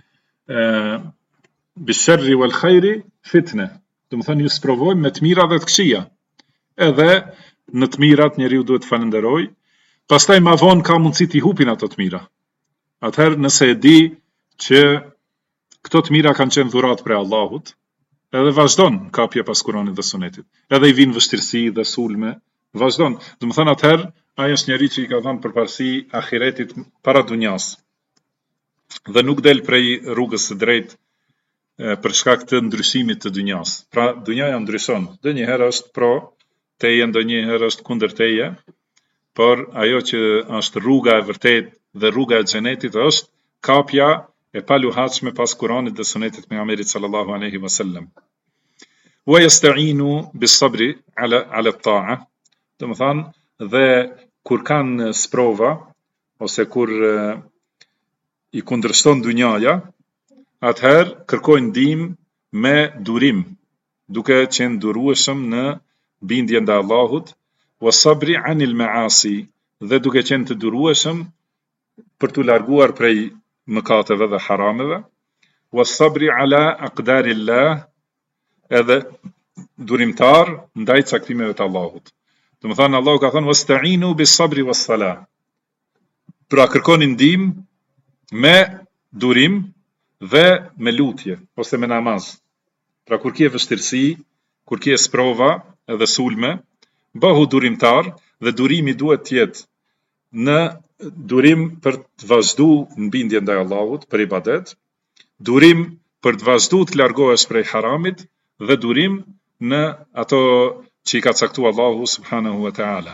bil-sharri wal khairi fitne. Domethënë ju sprovojmë me të mira dhe të këqija. Edhe në të mirat njeriu duhet të falenderoj, pastaj ma vonë ka mundësi t'i hupin ato të mira. Atëherë nëse e di që këto të mira kanë qenë dhurat prej Allahut, edhe vazhdon kapje pas Kuranit dhe Sunetit. Edhe i vinë vështirësi dhe sulme, vazhdon. Domethënë atëherë ai është njeri që i ka dhënë përparësi ahiretit para dunjas. Dhe nuk del prej rrugës së drejtë për shkak të ndryshimit të dunjas. Pra dunjaja ndryshon. Ndonjëherë është pro teje, ndonjëherë është kundër teje, por ajo që është rruga e vërtetë dhe rruga e xhenetit është kapja e paluhatshme pas Kuranit dhe Sunetit të pejgamberit sallallahu alaihi wasallam. Wa yasta'inu bis-sabri ala at-ta'a. Domethënë dhe kur kanë sprova ose kur i kundërshton dunjaja, atëherë kërkojnë ndihmë me durim, duke qenë durueshëm në bindje ndaj Allahut, wa sabri anil ma'asi, dhe duke qenë të durueshëm për t'u larguar prej mëkateve dhe harameve, wa sabri ala aqdarillah, edhe durimtar ndaj caktimeve të Allahut. Domethënë Allahu ka thënë wasta'inu bis-sabri was-salah. Pra kërkoni ndihmë me durim dhe me lutje ose me namaz. Pra kur ke vështirësi, kur ke sprova edhe sulme, bëhu durimtar dhe durimi duhet të jetë në durim për të vazhduar në bindje ndaj Allahut për ibadet, durim për të vazhduar të largohesh prej haramit dhe durim në ato që i ka caktuar Allahu subhanahu wa ta'ala.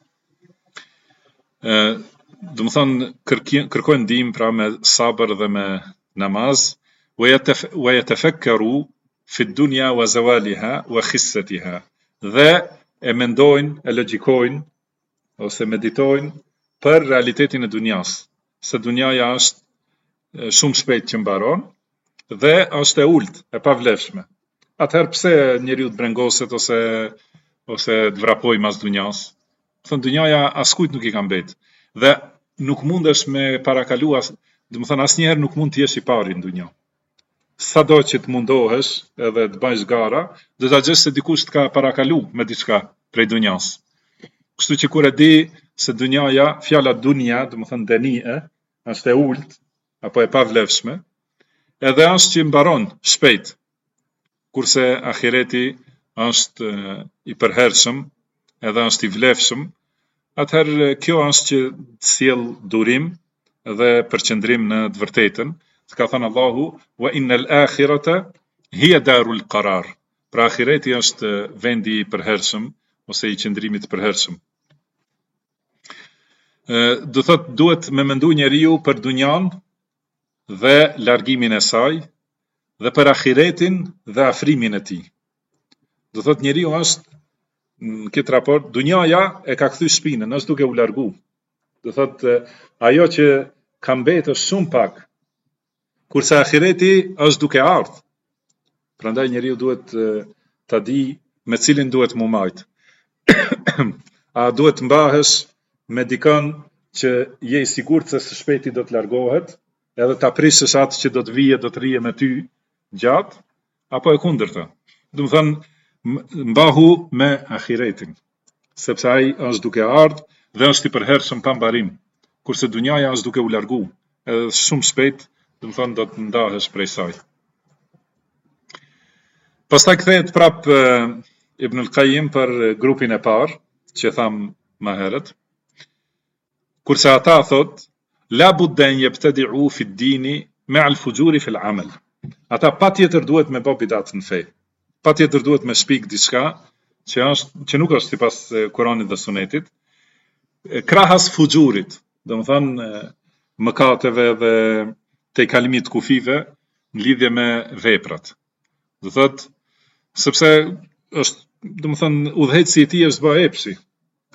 Domethënë kërkojnë ndihmë pra me sabër dhe me namaz, wa yatafakkaru fi ad-dunya wa zawaliha wa khissatiha. Dhe e mendojnë, e logjikojnë ose meditojnë për realitetin e dunjas, se dunjaja është shumë shpejt që mbaron dhe është e ulët, e pavlefshme. Atëherë pse njeriu të brengoset ose të vrapoj mas dunjas? Thënë dunjaja askujt nuk i ka mbet. Dhe nuk mundesh me parakalu, domethënë asnjëherë nuk mund të jesh i pari në dunjë. Sado që të mundohesh edhe të bësh gara, do ta gjesh se dikush të ka parakalu me diçka prej dunjas. Kështu që kur e di se dunjaja, fjala dunya, domethënë denie, është e ulët apo e pavlefshme, edhe është që mbaron shpejt, kurse ahireti është i përhershëm, edhe është i vlefshëm, atëherë kjo është që të sjell durim dhe përqendrim në të vërtetën. Ka thënë Allahu wa innal akhirata hiya darul qarar. Pra ahireti është vendi i përhershëm ose i qëndrimit të përhershëm. Do thotë duhet me mendu njeriu për dunjan dhe largimin e saj dhe për ahiretin dhe afrimin e tij. Do thotë njeriu është në këtë raport, dunjaja e ka kthy shpinën, është duke u largu. Do thotë ajo që ka mbetë është shumë pak, kurse ahireti është duke ardhur. Prandaj njeriu duhet ta di me cilin duhet mu majt. A duhet mbahesh me dikën që je i sigurt se së shpejti do të largohet, edhe ta prishësh atë që do të vijë, do të rije me ty gjatë, apo e kundërta. Domethënë mbahu me ahiretin, sepse ai është duke ardhur dhe është i përhershëm pa mbarim, kurse dunjaja është duke u largu, edhe shumë shpejt, domethënë do të ndahesh prej saj. Pastaj kthehet prap Ibn al-Qayyim për grupin e parë, që tham më herët, kurse ata thot la budda an yabtadi'u fi ad-dini ma'a al-fujuri fi al-amal. Ata patjetër duhet me bë bidat në fe. Patjetër duhet me shpik diçka që nuk është sipas Kuranit dhe Sunetit, krahas fuxhurit, domethënë mëkateve dhe tejkalimit të kufive në lidhje me veprat. Do thot sepse është, domethënë udhëheci i tij është bë epshi.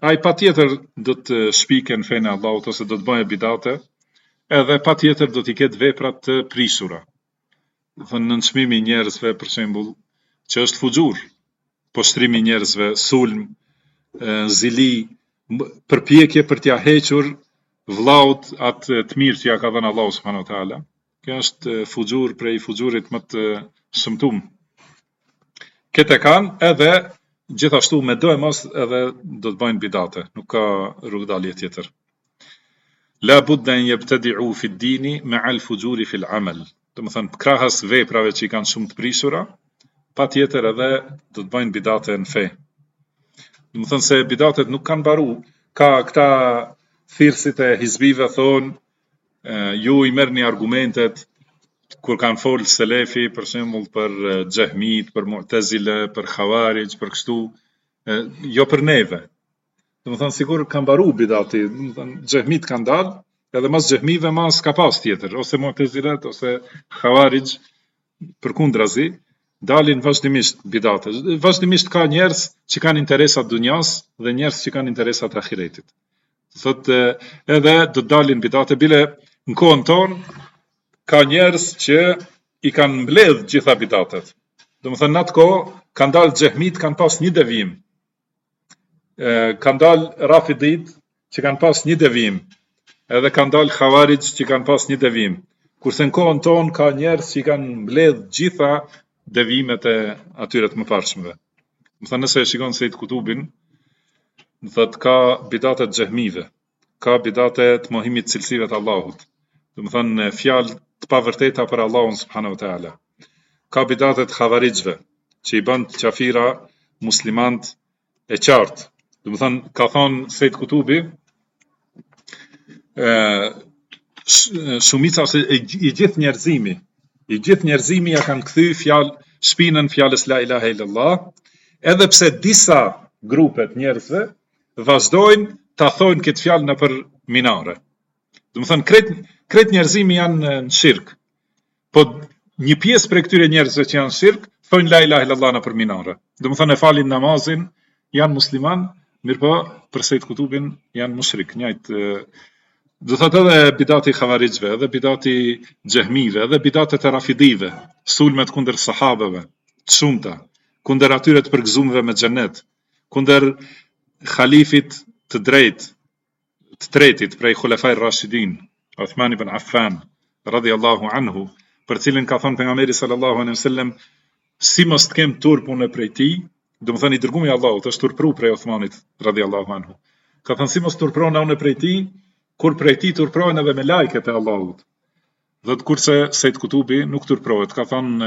ai patjetër do të shpiken fenë e Allahut ose do të bëjë bidate, edhe patjetër do t'i ketë vepra të prishura. Do thënë nënçmimi i njerëzve për shembull, që është fuxhur, poshtrimi i njerëzve, sulm, zili, përpjekje për t'ia hequr vllaut atë të mirë që ja ka dhënë Allahu subhanahu wa taala. Kjo është fuxhur prej fuxhurit më të shëmtuar. Këtë kanë edhe gjithashtu me do e mos edhe do të bëjnë bidate, nuk ka rrugdalje tjetër. La budda an yabtadi'u fi ad-dini ma'a al-fujuri fi al-amal. Domethënë krahas veprave që i kanë shumë të prishura, patjetër edhe do të bëjnë bidate në fe. Domethënë se bidatet nuk kanë mbaru. Ka këta thirrësit e hizbive thonë, ju i merrni argumentet kur kanë folë selefi, për shembull për xehmit, për mu'tazile, për khawarij, për kështu, jo për neve. Domethënë sigur kanë mbaru bidati, domethënë xehmit kanë dalë, edhe mas xehmive mas ka pas tjetër, ose mu'tazilet ose khawarij, përkundrazi, dalin vazhdimisht bidate. Vazhdimisht ka njerëz që kanë interesat dunjas dhe njerëz që kanë interesat ahiretit. Thotë edhe do të dalin bidate bile në kohën tonë ka njerëz që i kanë mbledh gjitha bidatet. Domethënë në atë kohë kanë dalë xehmit, kanë pas një devijim. Kanë dalë rafidit që kanë pas një devijim. Edhe kanë dalë khawarij që kanë pas një devijim. Kurse në kohën tonë ka njerëz që i kanë mbledh gjitha devijimet e atyre të mëparshmëve. Domethënë nëse e shikon Sejt Kutubin, thotë ka bidate të xehmive, ka bidate të mohimit cilësive të Allahut. Domethënë fjalë të pavërteta për Allahun subhanahu wa taala. Ka bidate të khawarijve, që i bën qafira muslimant e qartë. Domethënë ka thonë Sejt Kutubi, shumica ose i gjithë njerëzimi ja kanë kthy shpinën fjalës la ilaha illallah, edhe pse disa grupet njerëzve vazhdojnë ta thojnë këtë fjalë nëpër minare. Domethënë krejt njerëzimi janë në shirk. Po një pjesë prej këtyre njerëzve që janë në shirk thojnë la ilaha illallah nëpër minare. Domethënë e falin namazin, janë musliman, mirëpo për Sejt Kutubin janë mushrik, njëjtë. Do thotë edhe bidati khawarijve, edhe bidati xehmive, edhe bidatet e rafidive, sulmet kundër sahabeve, të shumta, kundër atyre të përgëzuarve me xhenet, kundër khalifit të tretit prej Khulafai Rashidin, Uthman ibn Affan, radhiyallahu anhu, për cilin ka thënë pejgamberi sallallahu alaihi wasallam, si mos të kem turp unë prej tij, domethënë i dërguari i Allahut është turpru prej Uthmanit radhiyallahu anhu. Ka thënë si mos turprona unë prej tij, kur prej tij turprohen edhe me lajket e Allahut. Dhe kurse Sejt Kutubi nuk turprohet, ka thënë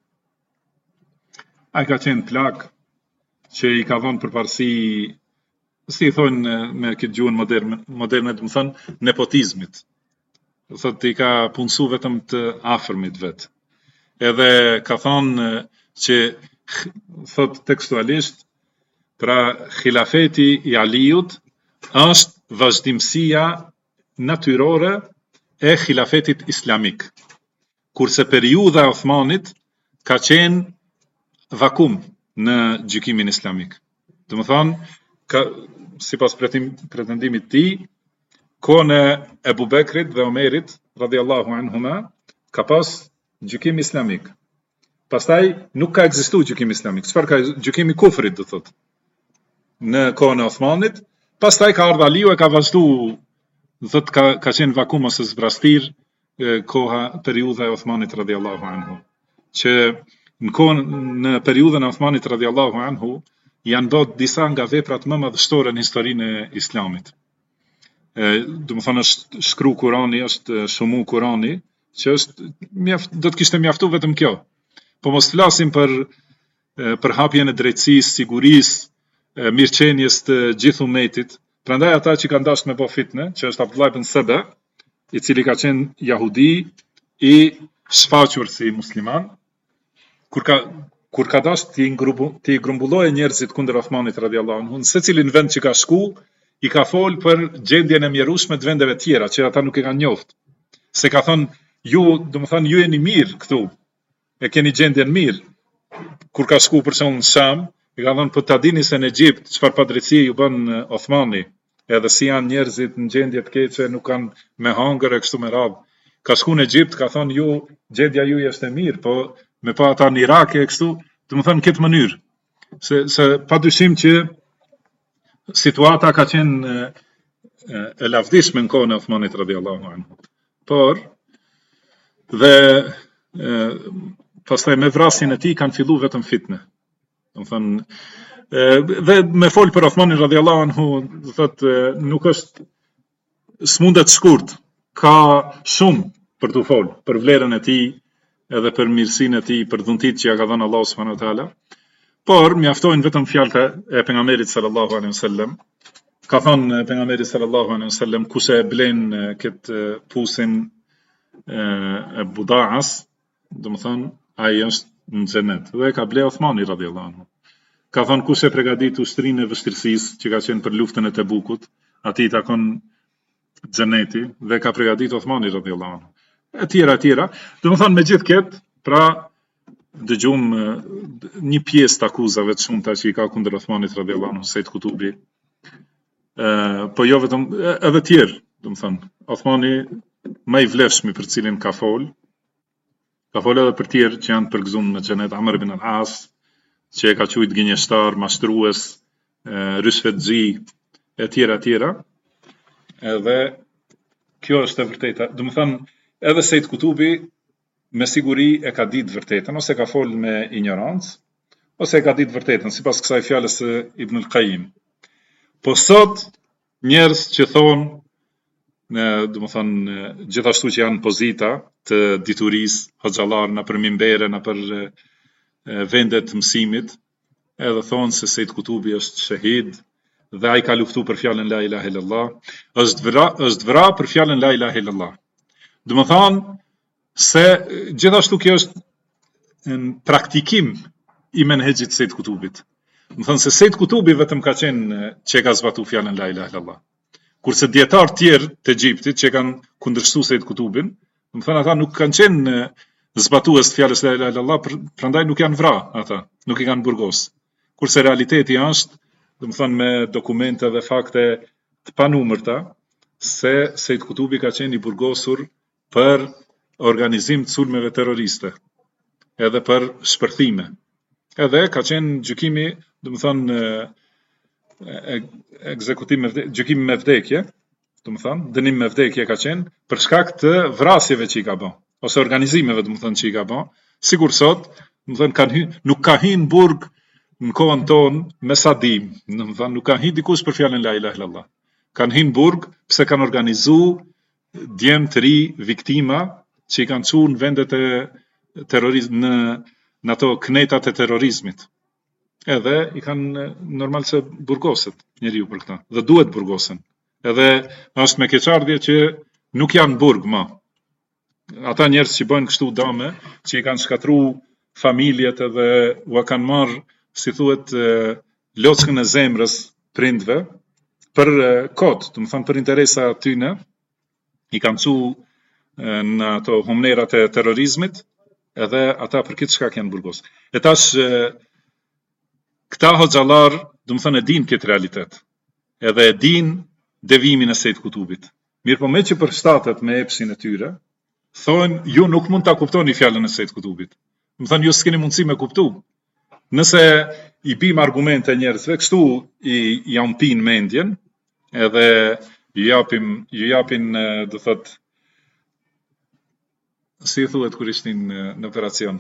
ai ka qenë plak që i ka dhënë përparësi, si i thonë me këtë gjuhën moderne, domethënë nepotizmit. Thotë i ka punësu vetëm të afërmit vet. Edhe ka thonë që thotë tekstualisht, pra khilafeti i Aliut është vazhdimësia natyrore e khilafetit islamik. Kurse periudha e Uthmanit ka qenë vakum në gjykimin islamik. Domethënë, sipas pretendimit të tij, kohën e Ebu Bekrit dhe Omerit, radhiyallahu anhuma, ka pas gjykim islamik. Pastaj nuk ka ekzistuar gjykim islamik. Çfarë ka gjykimi kufrit, do thotë. Në kohën e Uthmanit, pastaj ka ardhur Aliu e ka vazhduar, do thotë ka qenë vakum ose zbrastir periudha e Uthmanit radhiyallahu anhu. Që në periudhën e Uthmanit radhiyallahu anhu janë bërë disa nga veprat më madhështore në historinë e Islamit. Domethënë është shkru Kurani, është shumu Kurani, që do të kishte mjaftu vetëm kjo. Po mos flasim për hapjen e drejtësisë, sigurisë, mirëqenies të gjithë ummetit. Prandaj ata që kanë dashur me bë fitne, që është Abdullah ibn Saba, i cili ka qenë jahudi i shfaqur si musliman, kur ka dashur të grumbulloje njerëzit kundër Uthmanit radhiyallahu anhu, në secilin vend që ka shku, i ka folë për gjendjen e mjerueshme të vendeve tjera, që ata nuk e kanë njoft. Se ka thënë, ju jeni mirë këtu, e keni gjendjen mirë. Kur ka shku për shembull në Sham, I ka thënë, po ta dini se në Egjipt çfarë padrejtësie ju bën Othmani, edhe si janë njerëzit në gjendje të keqe, nuk kanë me hangër e kështu me radhë. Ka shku në Egjipt, ka thënë ju, gjendja juaj është e mirë, po me pa ata në Irak e kështu, domethënë në këtë mënyrë. Se padyshim që situata ka qenë e lavdishme në kohën e Othmanit radhiyallahu anhu. Por dhe pastaj me vrasjen e tij kanë filluar vetëm fitne. Domethënë dhe me fol për Othmanin radhiyallahu anhu, do thotë nuk është s'mundet shkurt, ka shumë për të fol, për vlerën e tij, edhe për mirësinë e tij, për dhuntit që ja ka dhënë Allahu subhanahu wa taala. Por mjaftojnë vetëm fjalët e pejgamberit sallallahu alaihi wasallam. Ka thënë pejgamberi sallallahu alaihi wasallam, kush e blen këtë pusin e Budaas, domethënë ai është në xhenet. Dhe ka ble Othmani radhiyallahu anhu. Ka thënë kush e përgatit ushtrinë e vështirësisë që ka qenë për luftën e Tebukut, atij takon xheneti, dhe ka përgatit Othmani radhiyallahu anhu. E tjera. Domethënë me gjithë këtë, pra dëgjum një pjesë të akuzave të shumta që i ka kundër Othmanit radhiyallahu anhu Said Kutubi. Po jo vetëm edhe tjerë, domethënë Othmani më i vlefshmi për cilin ka fol edhe për tjerë që janë përgëzuar në xhenet, Amr ibn al-As, që e ka quajt gënjeshtar, mashtrues, rishvetxhi, e tjera. Edhe kjo është e vërteta. Domethënë edhe Said Kutubi me siguri e ka ditë vërtetën, ose ka fol me ignorancë, ose e ka ditë vërtetën, sipas kësaj fjalës së Ibn al-Qayyim. Po sot njerëz që thonë, domethënë gjithashtu që janë pozita të diturisë, hoxhallar në për minbere, në për vendet të mësimit, edhe thonë se Said Kutubi është shahid dhe ai ka luftuar për fjalën la ilaha illallah, është vra për fjalën la ilaha illallah. Domethënë se gjithashtu kjo është në praktikim i menhexhit të Said Kutubit. Domethënë se Said Kutubi vetëm ka qenë që ka zbatuar fjalën la ilaha illallah. Kurse dietar tjerë të Egjiptit që kanë kundërshtuar Said Kutubin, domethënë ata nuk kanë qenë zbatues të fjalës la ilaha illallah, prandaj nuk janë vra ata, nuk i kanë burgos. Kurse realiteti është, domethënë me dokumente dhe fakte të panumërta, se Said Kutubi ka qenë i burgosur për organizim të sulmeve terroriste, edhe për shpërthime. Edhe ka qenë gjykimi, domethënë gjykimi me vdekje, domethënë dënim me vdekje ka qenë për shkak të vrasjeve që i ka bën, ose organizimeve domethënë që i ka bën. Sigur sot, domethënë nuk ka hyrë në burg në kohën tonë me sadim, domethënë nuk ka hyrë dikush për fjalën la ilaha illallah. Kanë hyrë në burg pse kanë organizuar djem të ri viktima që i kanë çuar në vendet e terrorizmit, në ato knetat e terrorizmit. Edhe i kanë normal se burgoset njeriu për këtë, dhe duhet burgosen. Edhe është me keqardhje që nuk janë burg më. Ata njerëz që bëjnë kështu dame, që i kanë shkatruar familjet edhe u kanë marrë, si thuhet, lockën e zemrës prindve për kod, domethënë për interesa tyne, i kanë çu në ato humnerat e terrorizmit, edhe ata për këtë shkak janë burgos. E tash këta hoxhallar, domethënë e din këtë realitet. Edhe e din devimin e Said Kutubit. Mirpo me që përshtatet me epsin e tyre, thonë ju nuk mund ta kuptoni fjalën e Said Kutubit. Domethënë ju s'keni mundësi me kuptu. Nëse i bim argumente njerëzve, kështu i jampin mendjen, edhe ju japin do thotë, si thuhet kur ishin në operacion.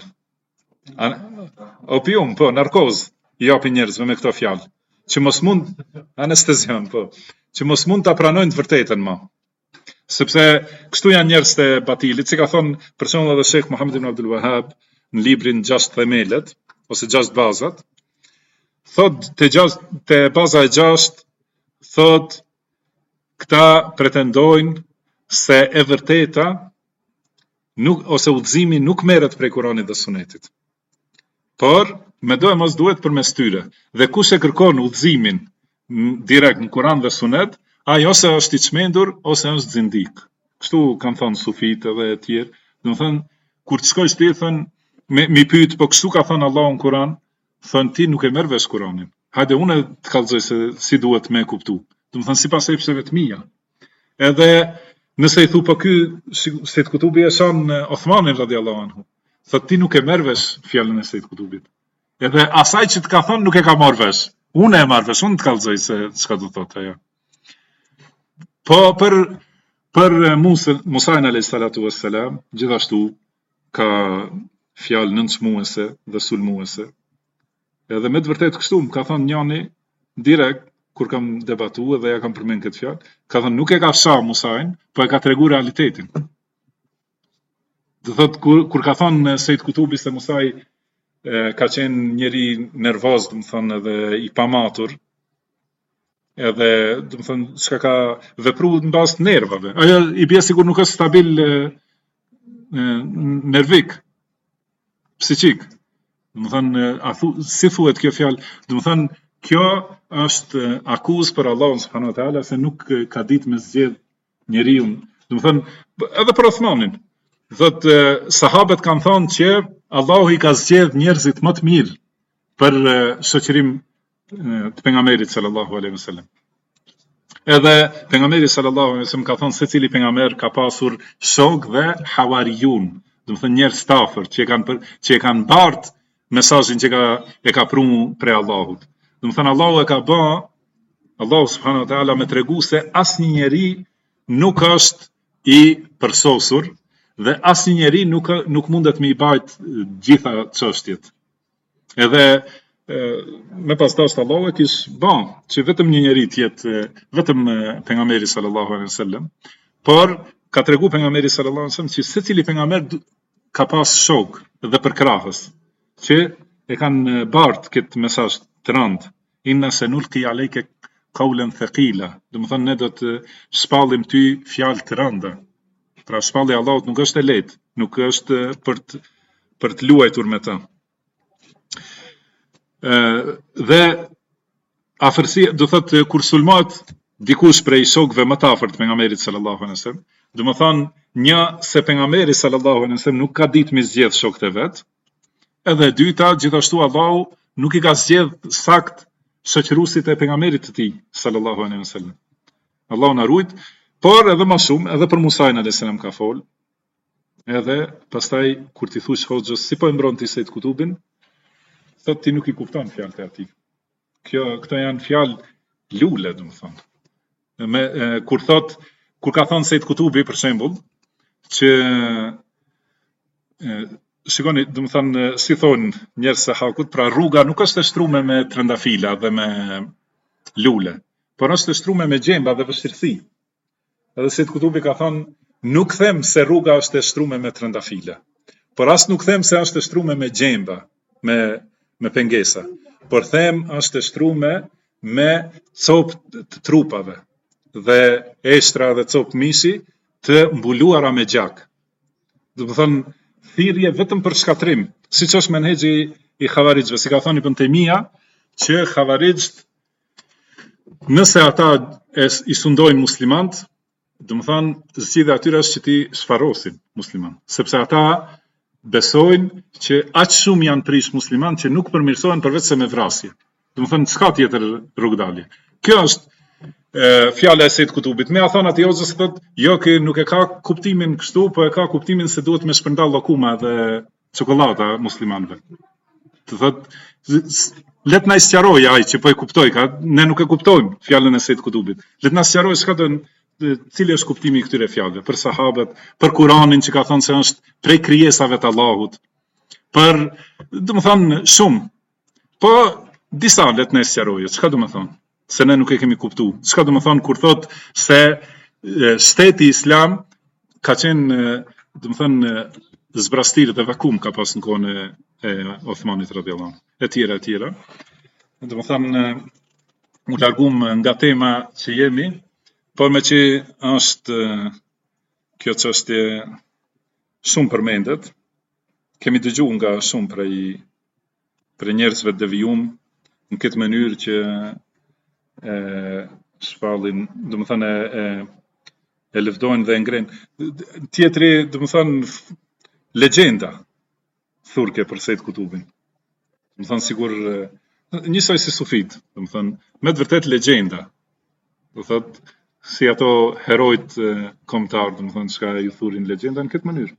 Opium, po, narkoz, i japin njerëzve me këto fjalë. Që mos mund anestezion, po, që mos mund ta pranojnë të vërtetën më. Sepse kështu janë njerëz të batilit, si ka thonë për shembull edhe Sheikh Muhammad ibn Abdul Wahhab në librin 6 themelet ose 6 bazat, thot te baza e 6 thot këta pretendojnë se e vërteta ose udhëzimi nuk merret prej Kuranit dhe Sunetit. Por mendoj mos duhet përmes tyre. Dhe kush e kërkon udhëzimin direkt në Kuran dhe Sunet, ai ose është i çmendur ose është zindik. Kështu kanë thënë sufit edhe të tjerë. Domethënë kur të shkojsh ti thën mi pyet, po kështu ka thënë Allahu në Kuran, thënë ti nuk e merr vesh Kur'anin. Hajde unë të kallëzoj se si duhet me kuptu. Do të thënë sipas epsheve të mia. Edhe nëse i thu po ky Sejt Kutubi e shan Othmanin radiallahu anhu. Thot ti nuk e merr vesh fjalën e Sejt Kutubit. Edhe asaj që të ka thonë nuk e ka marrë vesh. Unë e marr vesh, unë të kallëzoj se çka do thotë ajo. Po për Musajn alayhis salatu wassalam, gjithashtu ka fjalë nënçmuese dhe sulmuese. Edhe me të vërtetë kështu më ka thënë njëri direkt kur kam debatuar dhe ja kam përmend këtë fjalë, ka thënë nuk e ka fsha Musajn, po e ka tregu realitetin. Do thotë kur ka thënë Sejt Kutubi se Musaj ka qenë njëri nervoz, do të thonë edhe i pamatur, edhe do të thonë çka ka vepruar mbas nervave. Ajo i bie sigur nuk është stabil nervik, psiqik. Do të thonë si thuhet kjo fjalë? Do të thonë kjo është akuzë për Allahun subhanahu wa taala se nuk ka ditë me zgjedh njeriu. Do të thonë edhe për Othmanin. Thotë sahabët kanë thënë që Allahu i ka zgjedh njerëzit më të mirë për shoqërim të pejgamberit sallallahu alaihi wasallam. Edhe pejgamberi sallallahu alaihi wasallam ka thënë se cili pejgamber ka pasur shok dhe hawariyun, do të thënë njerëz të afërt që e kanë bart mesazhin që e ka prunë prej Allahut. Do të thënë Allahu subhanahu wa taala më tregu se asnjë njeri nuk është i përsosur dhe asnjë njeri nuk mundet me i bajt gjitha çështjet. Edhe me pas dasht Allahu e kish ban që vetëm një njeri tjetë vetëm pejgamberi sallallahu alaihi wasallam, por ka tregu pejgamberi sallallahu alaihi wasallam që secili pejgamber ka pas shok dhe përkrahës që e kanë bart këtë mesazh të rënd. Inna sanulqi alayka qawlan thaqila. Do të thonë ne do të shpallim ty fjalë të rënda. Pra shpallja e Allahut nuk është e lehtë, nuk është për të luajtur me të. Dhe afërsia, do thotë kur sulmohet dikush prej shokëve më të afërt pejgamberit sallallahu alaihi wasallam, do të thonë një se pejgamberi sallallahu alaihi wasallam nuk ka ditë me zgjedh shokët e vet, edhe e dyta gjithashtu Allahu nuk i ka zgjedh sakt shoqëruesit e pejgamberit të tij sallallahu alaihi wasallam. Allahu na ruajt, por edhe më shumë edhe për Musajn alayhis salam ka fol. Edhe pastaj kur ti thush hoxhës si po e mbron ti Sejt Kutubin, thot ti nuk i kupton fjalët e atij. Këto janë fjalë lule, do të thonë. Kur ka thënë Sejt Kutubi për shembull, që shikoni, do të thonë si thonë njerëz se hakut, pra rruga nuk është e shtruar me trëndafila dhe me lule, por është e shtruar me gjemba dhe vështirësi. Edhe Sejt Kutubi ka thënë nuk them se rruga është e shtruar me trëndafila, por as nuk them se është e shtruar me gjemba, me pengesa, por them është e shtruar me copë të trupave dhe eshtra dhe copë mishi të mbuluara me gjak. Do të thonë thirrje vetëm për shkatrim, siç është menhexhi i Xhavarixhëve, si ka thënë Ibn Taymija, që Xhavarixht nëse ata i sundojnë muslimant, do të thonë zgjidhja e tyre është që ti shfarrosin musliman, sepse ata besojnë që aq shumë janë prish musliman që nuk përmirësohen përveç se me vrasje. Do të thonë s'ka tjetër rrugdalje. Kjo është fjala e Sejt Kutubit. Me a thonë aty ozës se thotë, jo që nuk e ka kuptimin kështu, po e ka kuptimin se duhet me shpërndall llokuma dhe çokoladata muslimanëve. Do thotë let na sqaroj ai që po e kuptoj, ne nuk e kuptojmë fjalën e Sejt Kutubit. Let na sqaroj çka do cili është kuptimi i këtyre fjalëve për sahabët, për Kur'anin që ka thënë se është prej krijesave të Allahut, për, do të thonë shumë. Po disa let na sqarojë, çka do të thonë? Se ne nuk e kemi kuptuar. Çka do të thonë kur thotë se shteti islam ka qenë, do të thonë zbrastir dhe vakum ka pas në kohën e Othmanit radhiyallahu anhu. E tjera. Do të thonë u largum nga tema që jemi, por me që është kjo çështje shumë përmendet, kemi dëgjuar nga shumë prej njerëzve të devijum në këtë mënyrë që shpallin, do të thonë e lëvdojnë dhe e ngrenë. Tjetri, do të thonë legjenda thurke për Sejt Kutubin. më thënë sigur njësoj si sufit, më thënë me të vërtet legjenda, do thot si ato herojt kombëtar, do thënë çka ju thurin legjenda në këtë mënyrë.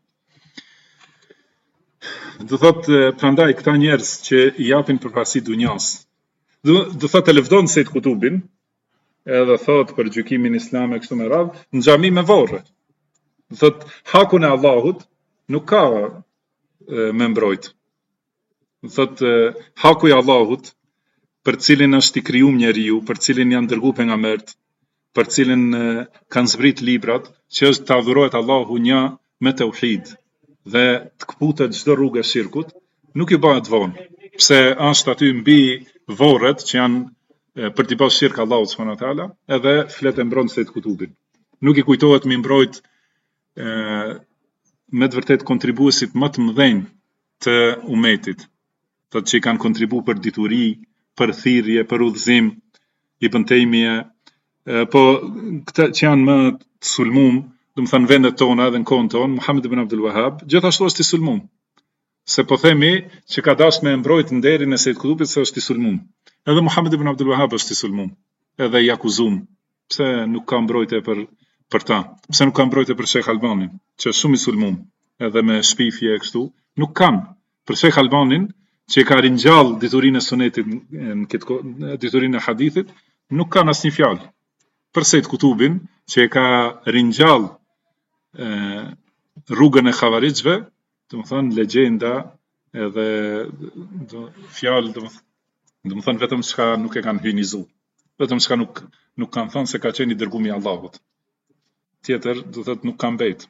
Do thot prandaj këta njerëz që i japin përparësi dunjas, do thot e lëvdon Sejt Kutubin, edhe thot për gjykimin islam e kështu me radhë, në xhami me varre. Do thot hakun e Allahut nuk ka me mbrojt. Do thot haku i Allahut për cilin është i krijuar njeriu, për cilin janë dërguar pejgamberët, për cilin kanë zbrit librat, që është të adhurohet Allahu një me tauhid dhe të kputet çdo rrugë e shirkut, nuk i bëhet vonë, pse është aty mbi vorret që janë për t'i bërë shirk Allahut subhanahu wa taala, edhe flet e mbron Sejt Kutubin. Nuk i kujtohet me mbrojt me të vërtet kontribuesit më të mëdhenj të umetit, të që i kanë kontribu për dituri, për thirrje, për udhëzim, Ibn Taymija, po këta që janë më të sulmum, do të thënë vendet tona dhe në kohën tonë, Muhammed ibn Abdul Wahhab, gjithashtu është i sulmum. Se po themi që ka dashur me mbrojt nderin e Sejt Kutubit se është i sulmum. Edhe Muhammed ibn Abdul Wahhab është i sulmum, edhe i akuzum. Pse nuk ka mbrojtje për ta? Pse nuk ka mbrojtje për Sheikh Albanin, që është shumë i sulmum, edhe me shpifje e kështu, nuk kanë. Për Sheikh Albanin, që ka ringjall diturinë e sunetit në këtë diturinë e hadithit, nuk kanë asnjë fjalë. Për Sejt Kutubin, që ka ringjall rrugën e Khavarixhve, do të thënë legjenda edhe fjalë, do të thënë vetëm çka nuk e kanë hyjnizu. Vetëm çka nuk kanë thënë se ka qenë i dërguar i Allahut. Tjetër, do të thotë nuk ka mbet.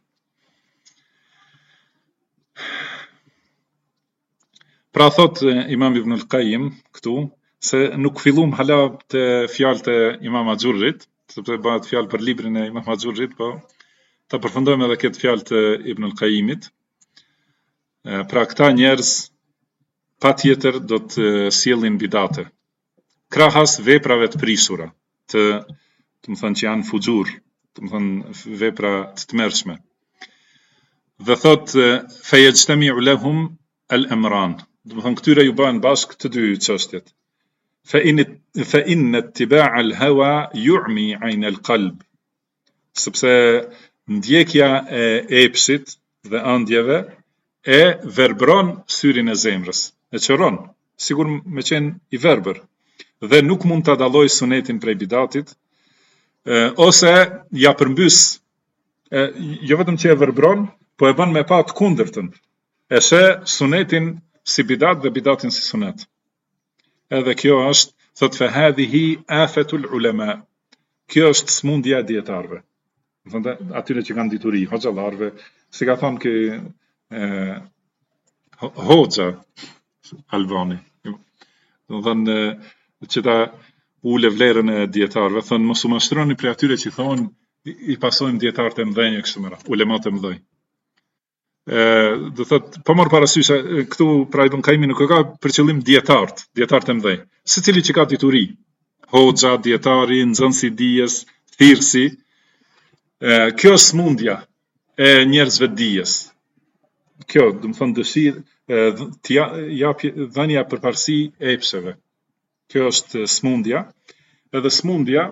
Pra thot Imam Ibn al-Qayyim këtu, se nuk fillum hala të fjalët e Imam Axhurrit, sepse bëhet fjalë për librin e Imam Axhurrit, po ta përfundojmë edhe këtë fjalë të Ibn al-Qayyimit. Pra këta njerëz patjetër do të sjellin bidate. Krahas veprave të prishura, do të thënë që janë fujur, do të thënë vepra të tmerrshme. Dhe thot fayajtami'u lahum al-amran. Do të thënë këtyre ju bëhen bashkë të dy çështjet. فإن اتباع الهوى يعمي عين القلب. Sepse ndjekja e epshit dhe ëndjeve e verbron syrin e zemrës, e çorron, sigur me qenë i verbër, dhe nuk mund ta dalloj sunetin prej bidatit, ose ja përmbys, jo vetëm që e verbron, po e bën me pa të kundërtën, e sheh sunetin si bidat dhe bidatin si sunet. Edhe kjo është, thot fe hadhihi afetul ulema. Kjo është smundja e dietarëve. Do të thonë atyre që kanë dituri, hoxhallarëve, si ka thënë Hoxha Albani. Do të thonë që ta ule vlerën e dietarëve, thonë mos u mashtroni prej atyre që thonë i pasojmë dietarët e mëdhenj kështu më radh, ulemat e mëdhenj. Do thot po marr parasysh këtu pra Ibn Qayyim nuk ka për qëllim dietarët e mëdhenj. Secili që ka dituri, hoxha, dietari, nxënësi dijes, thirrsi, kjo është smundja e njerëzve dijes. Kjo, do të thonë dëshirë, dhënia përparësi e epsheve. Kjo është smundja, edhe smundja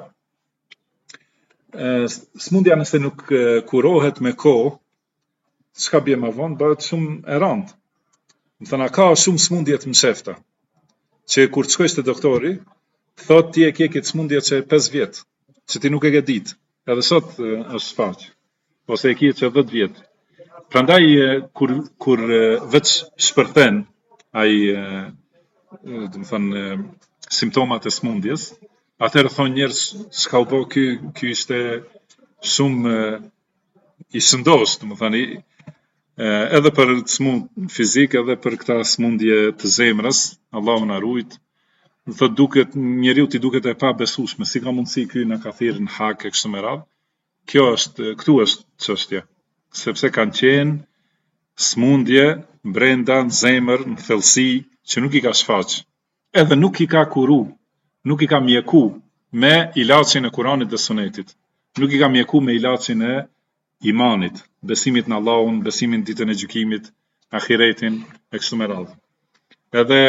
nëse nuk kurohet me kohë, çka bie më vonë bëhet shumë e rëndë. Do thënë ka shumë smundje të mshefta, që kur të shkojsh te doktori, thotë ti e ke këtë smundje që 5 vjet, që ti nuk e ke ditë, edhe sot është shfaq, ose e ke që 10 vjet. Prandaj kur veç shpërthen ai do të thënë simptomat e smundjes, atëherë thonë njerëz çka u bë ky ishte shumë i shëndosh, do të thënë edhe për smundje fizike, edhe për këta smundje të zemrës, Allahu na ruajt. Do thotë duket njeriu ti duket e pa besueshme, si ka mundësi ky na ka thirrën hak e kështu me radhë. Këtu është çështja, sepse kanë qenë smundje brenda në zemër, në thellësi që nuk i ka shfaq, edhe nuk i ka kuru, nuk i ka mjeku me ilaçin e Kuranit dhe Sunetit, nuk i ka mjeku me ilaçin e imanit, besimit në Allahun, besimin ditën e gjykimit, ahiretin e kështu me radhë. Edhe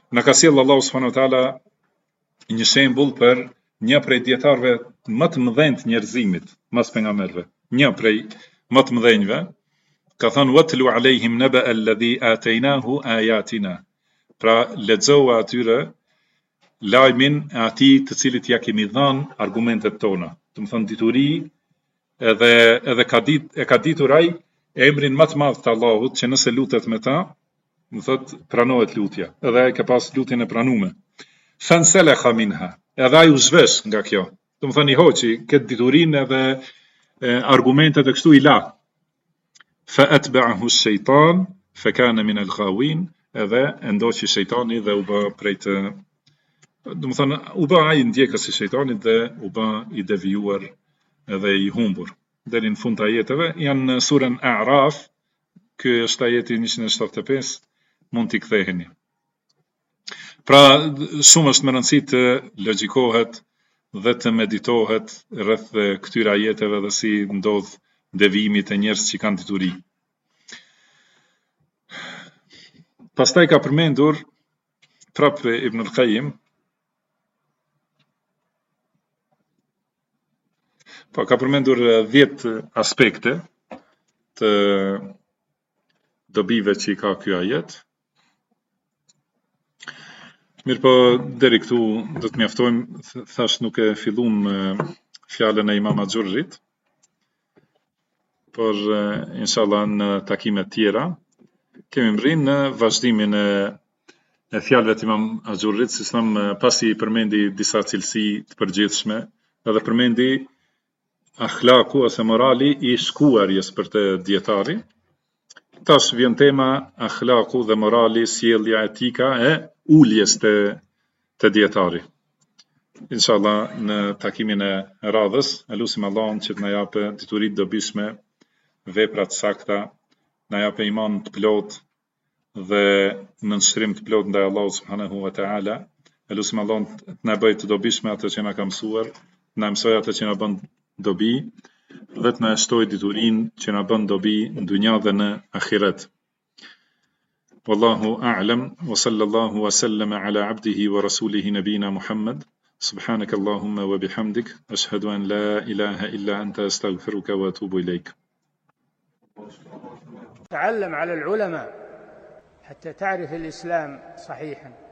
Në ka sjellë Allahu subhanahu wa taala një shembull për një prej dietarëve më të mëdhenj të njerëzimit, mas pejgamberëve. Një prej më të mëdhenjve ka thënë watlu alehim naba alladhi atainahu ayatina. Pra lexoa atyre lajmin e atij të cilit ja kemi dhënë argumentet tona. Do të thonë dituri edhe ka ditur ai emrin më të madh të Allahut që nëse lutet me ta, më thot pranohet lutja. Edhe ai ka pas lutjen e pranuar. Fansalakha minha. Edhe ai u zhvesh nga kjo. Do të thonë i hoqi këtë diturinë edhe argumentet e kështu i la. Fa atba'ahu ash-shaytan fa kana min al-ghawin. Edhe e ndoqi shejtani dhe u bë prej të, do të thonë u bë ai ndjekës i shejtanit dhe u bë i devijuar edhe i humbur. Deri në fund të ajeteve janë në surën A'raf. Ky është ajeti 175, mund t'i ktheheni. Pra, shumë është më rëndësi të logjikohet dhe të meditohet rreth këtyre ajeteve dhe si ndodh devijimi të njerëz që kanë dituri. Pastaj ka përmendur prapë Ibn al-Qayyim, ka përmendur 10 aspekte të dobive që i ka ky ajet. Mirë po, deri këtu do të mjaftojmë, thash nuk e fillum fjalën e Imam Axhurrit, por inshallah në takime tjera kemi mbërrinë në vazhdimin e fjalëve të Imam Axhurrit, si thamë pasi përmendi disa cilësi të përgjithshme, edhe përmendi akhlaku ose morali i shkuarjes për të dietari. Tash vjen tema akhlaku dhe morali, sjellja etika e uljes të dietari. Inshallah në takimin e radhës, elusim Allahun që të na japë dituri të dobishme, vepra të sakta, na japë iman të plot dhe nënshkrim të plot ndaj Allahut subhanahu wa taala. Elusim Allahun të na bëjë të dobishme atë që na ka mësuar, na mësoj atë që na bën dobi dhe të na shtoj diturinë që na bën dobi në dunja dhe në ahiret. Wallahu a'lam wa sallallahu wa sallama ala abdihi wa rasulihi nabina Muhammad. Subhanaka Allahumma wa bihamdik ashhadu an la ilaha illa anta astaghfiruka wa atubu ilayk. تعلم على العلماء حتى تعرف الإسلام صحيحا.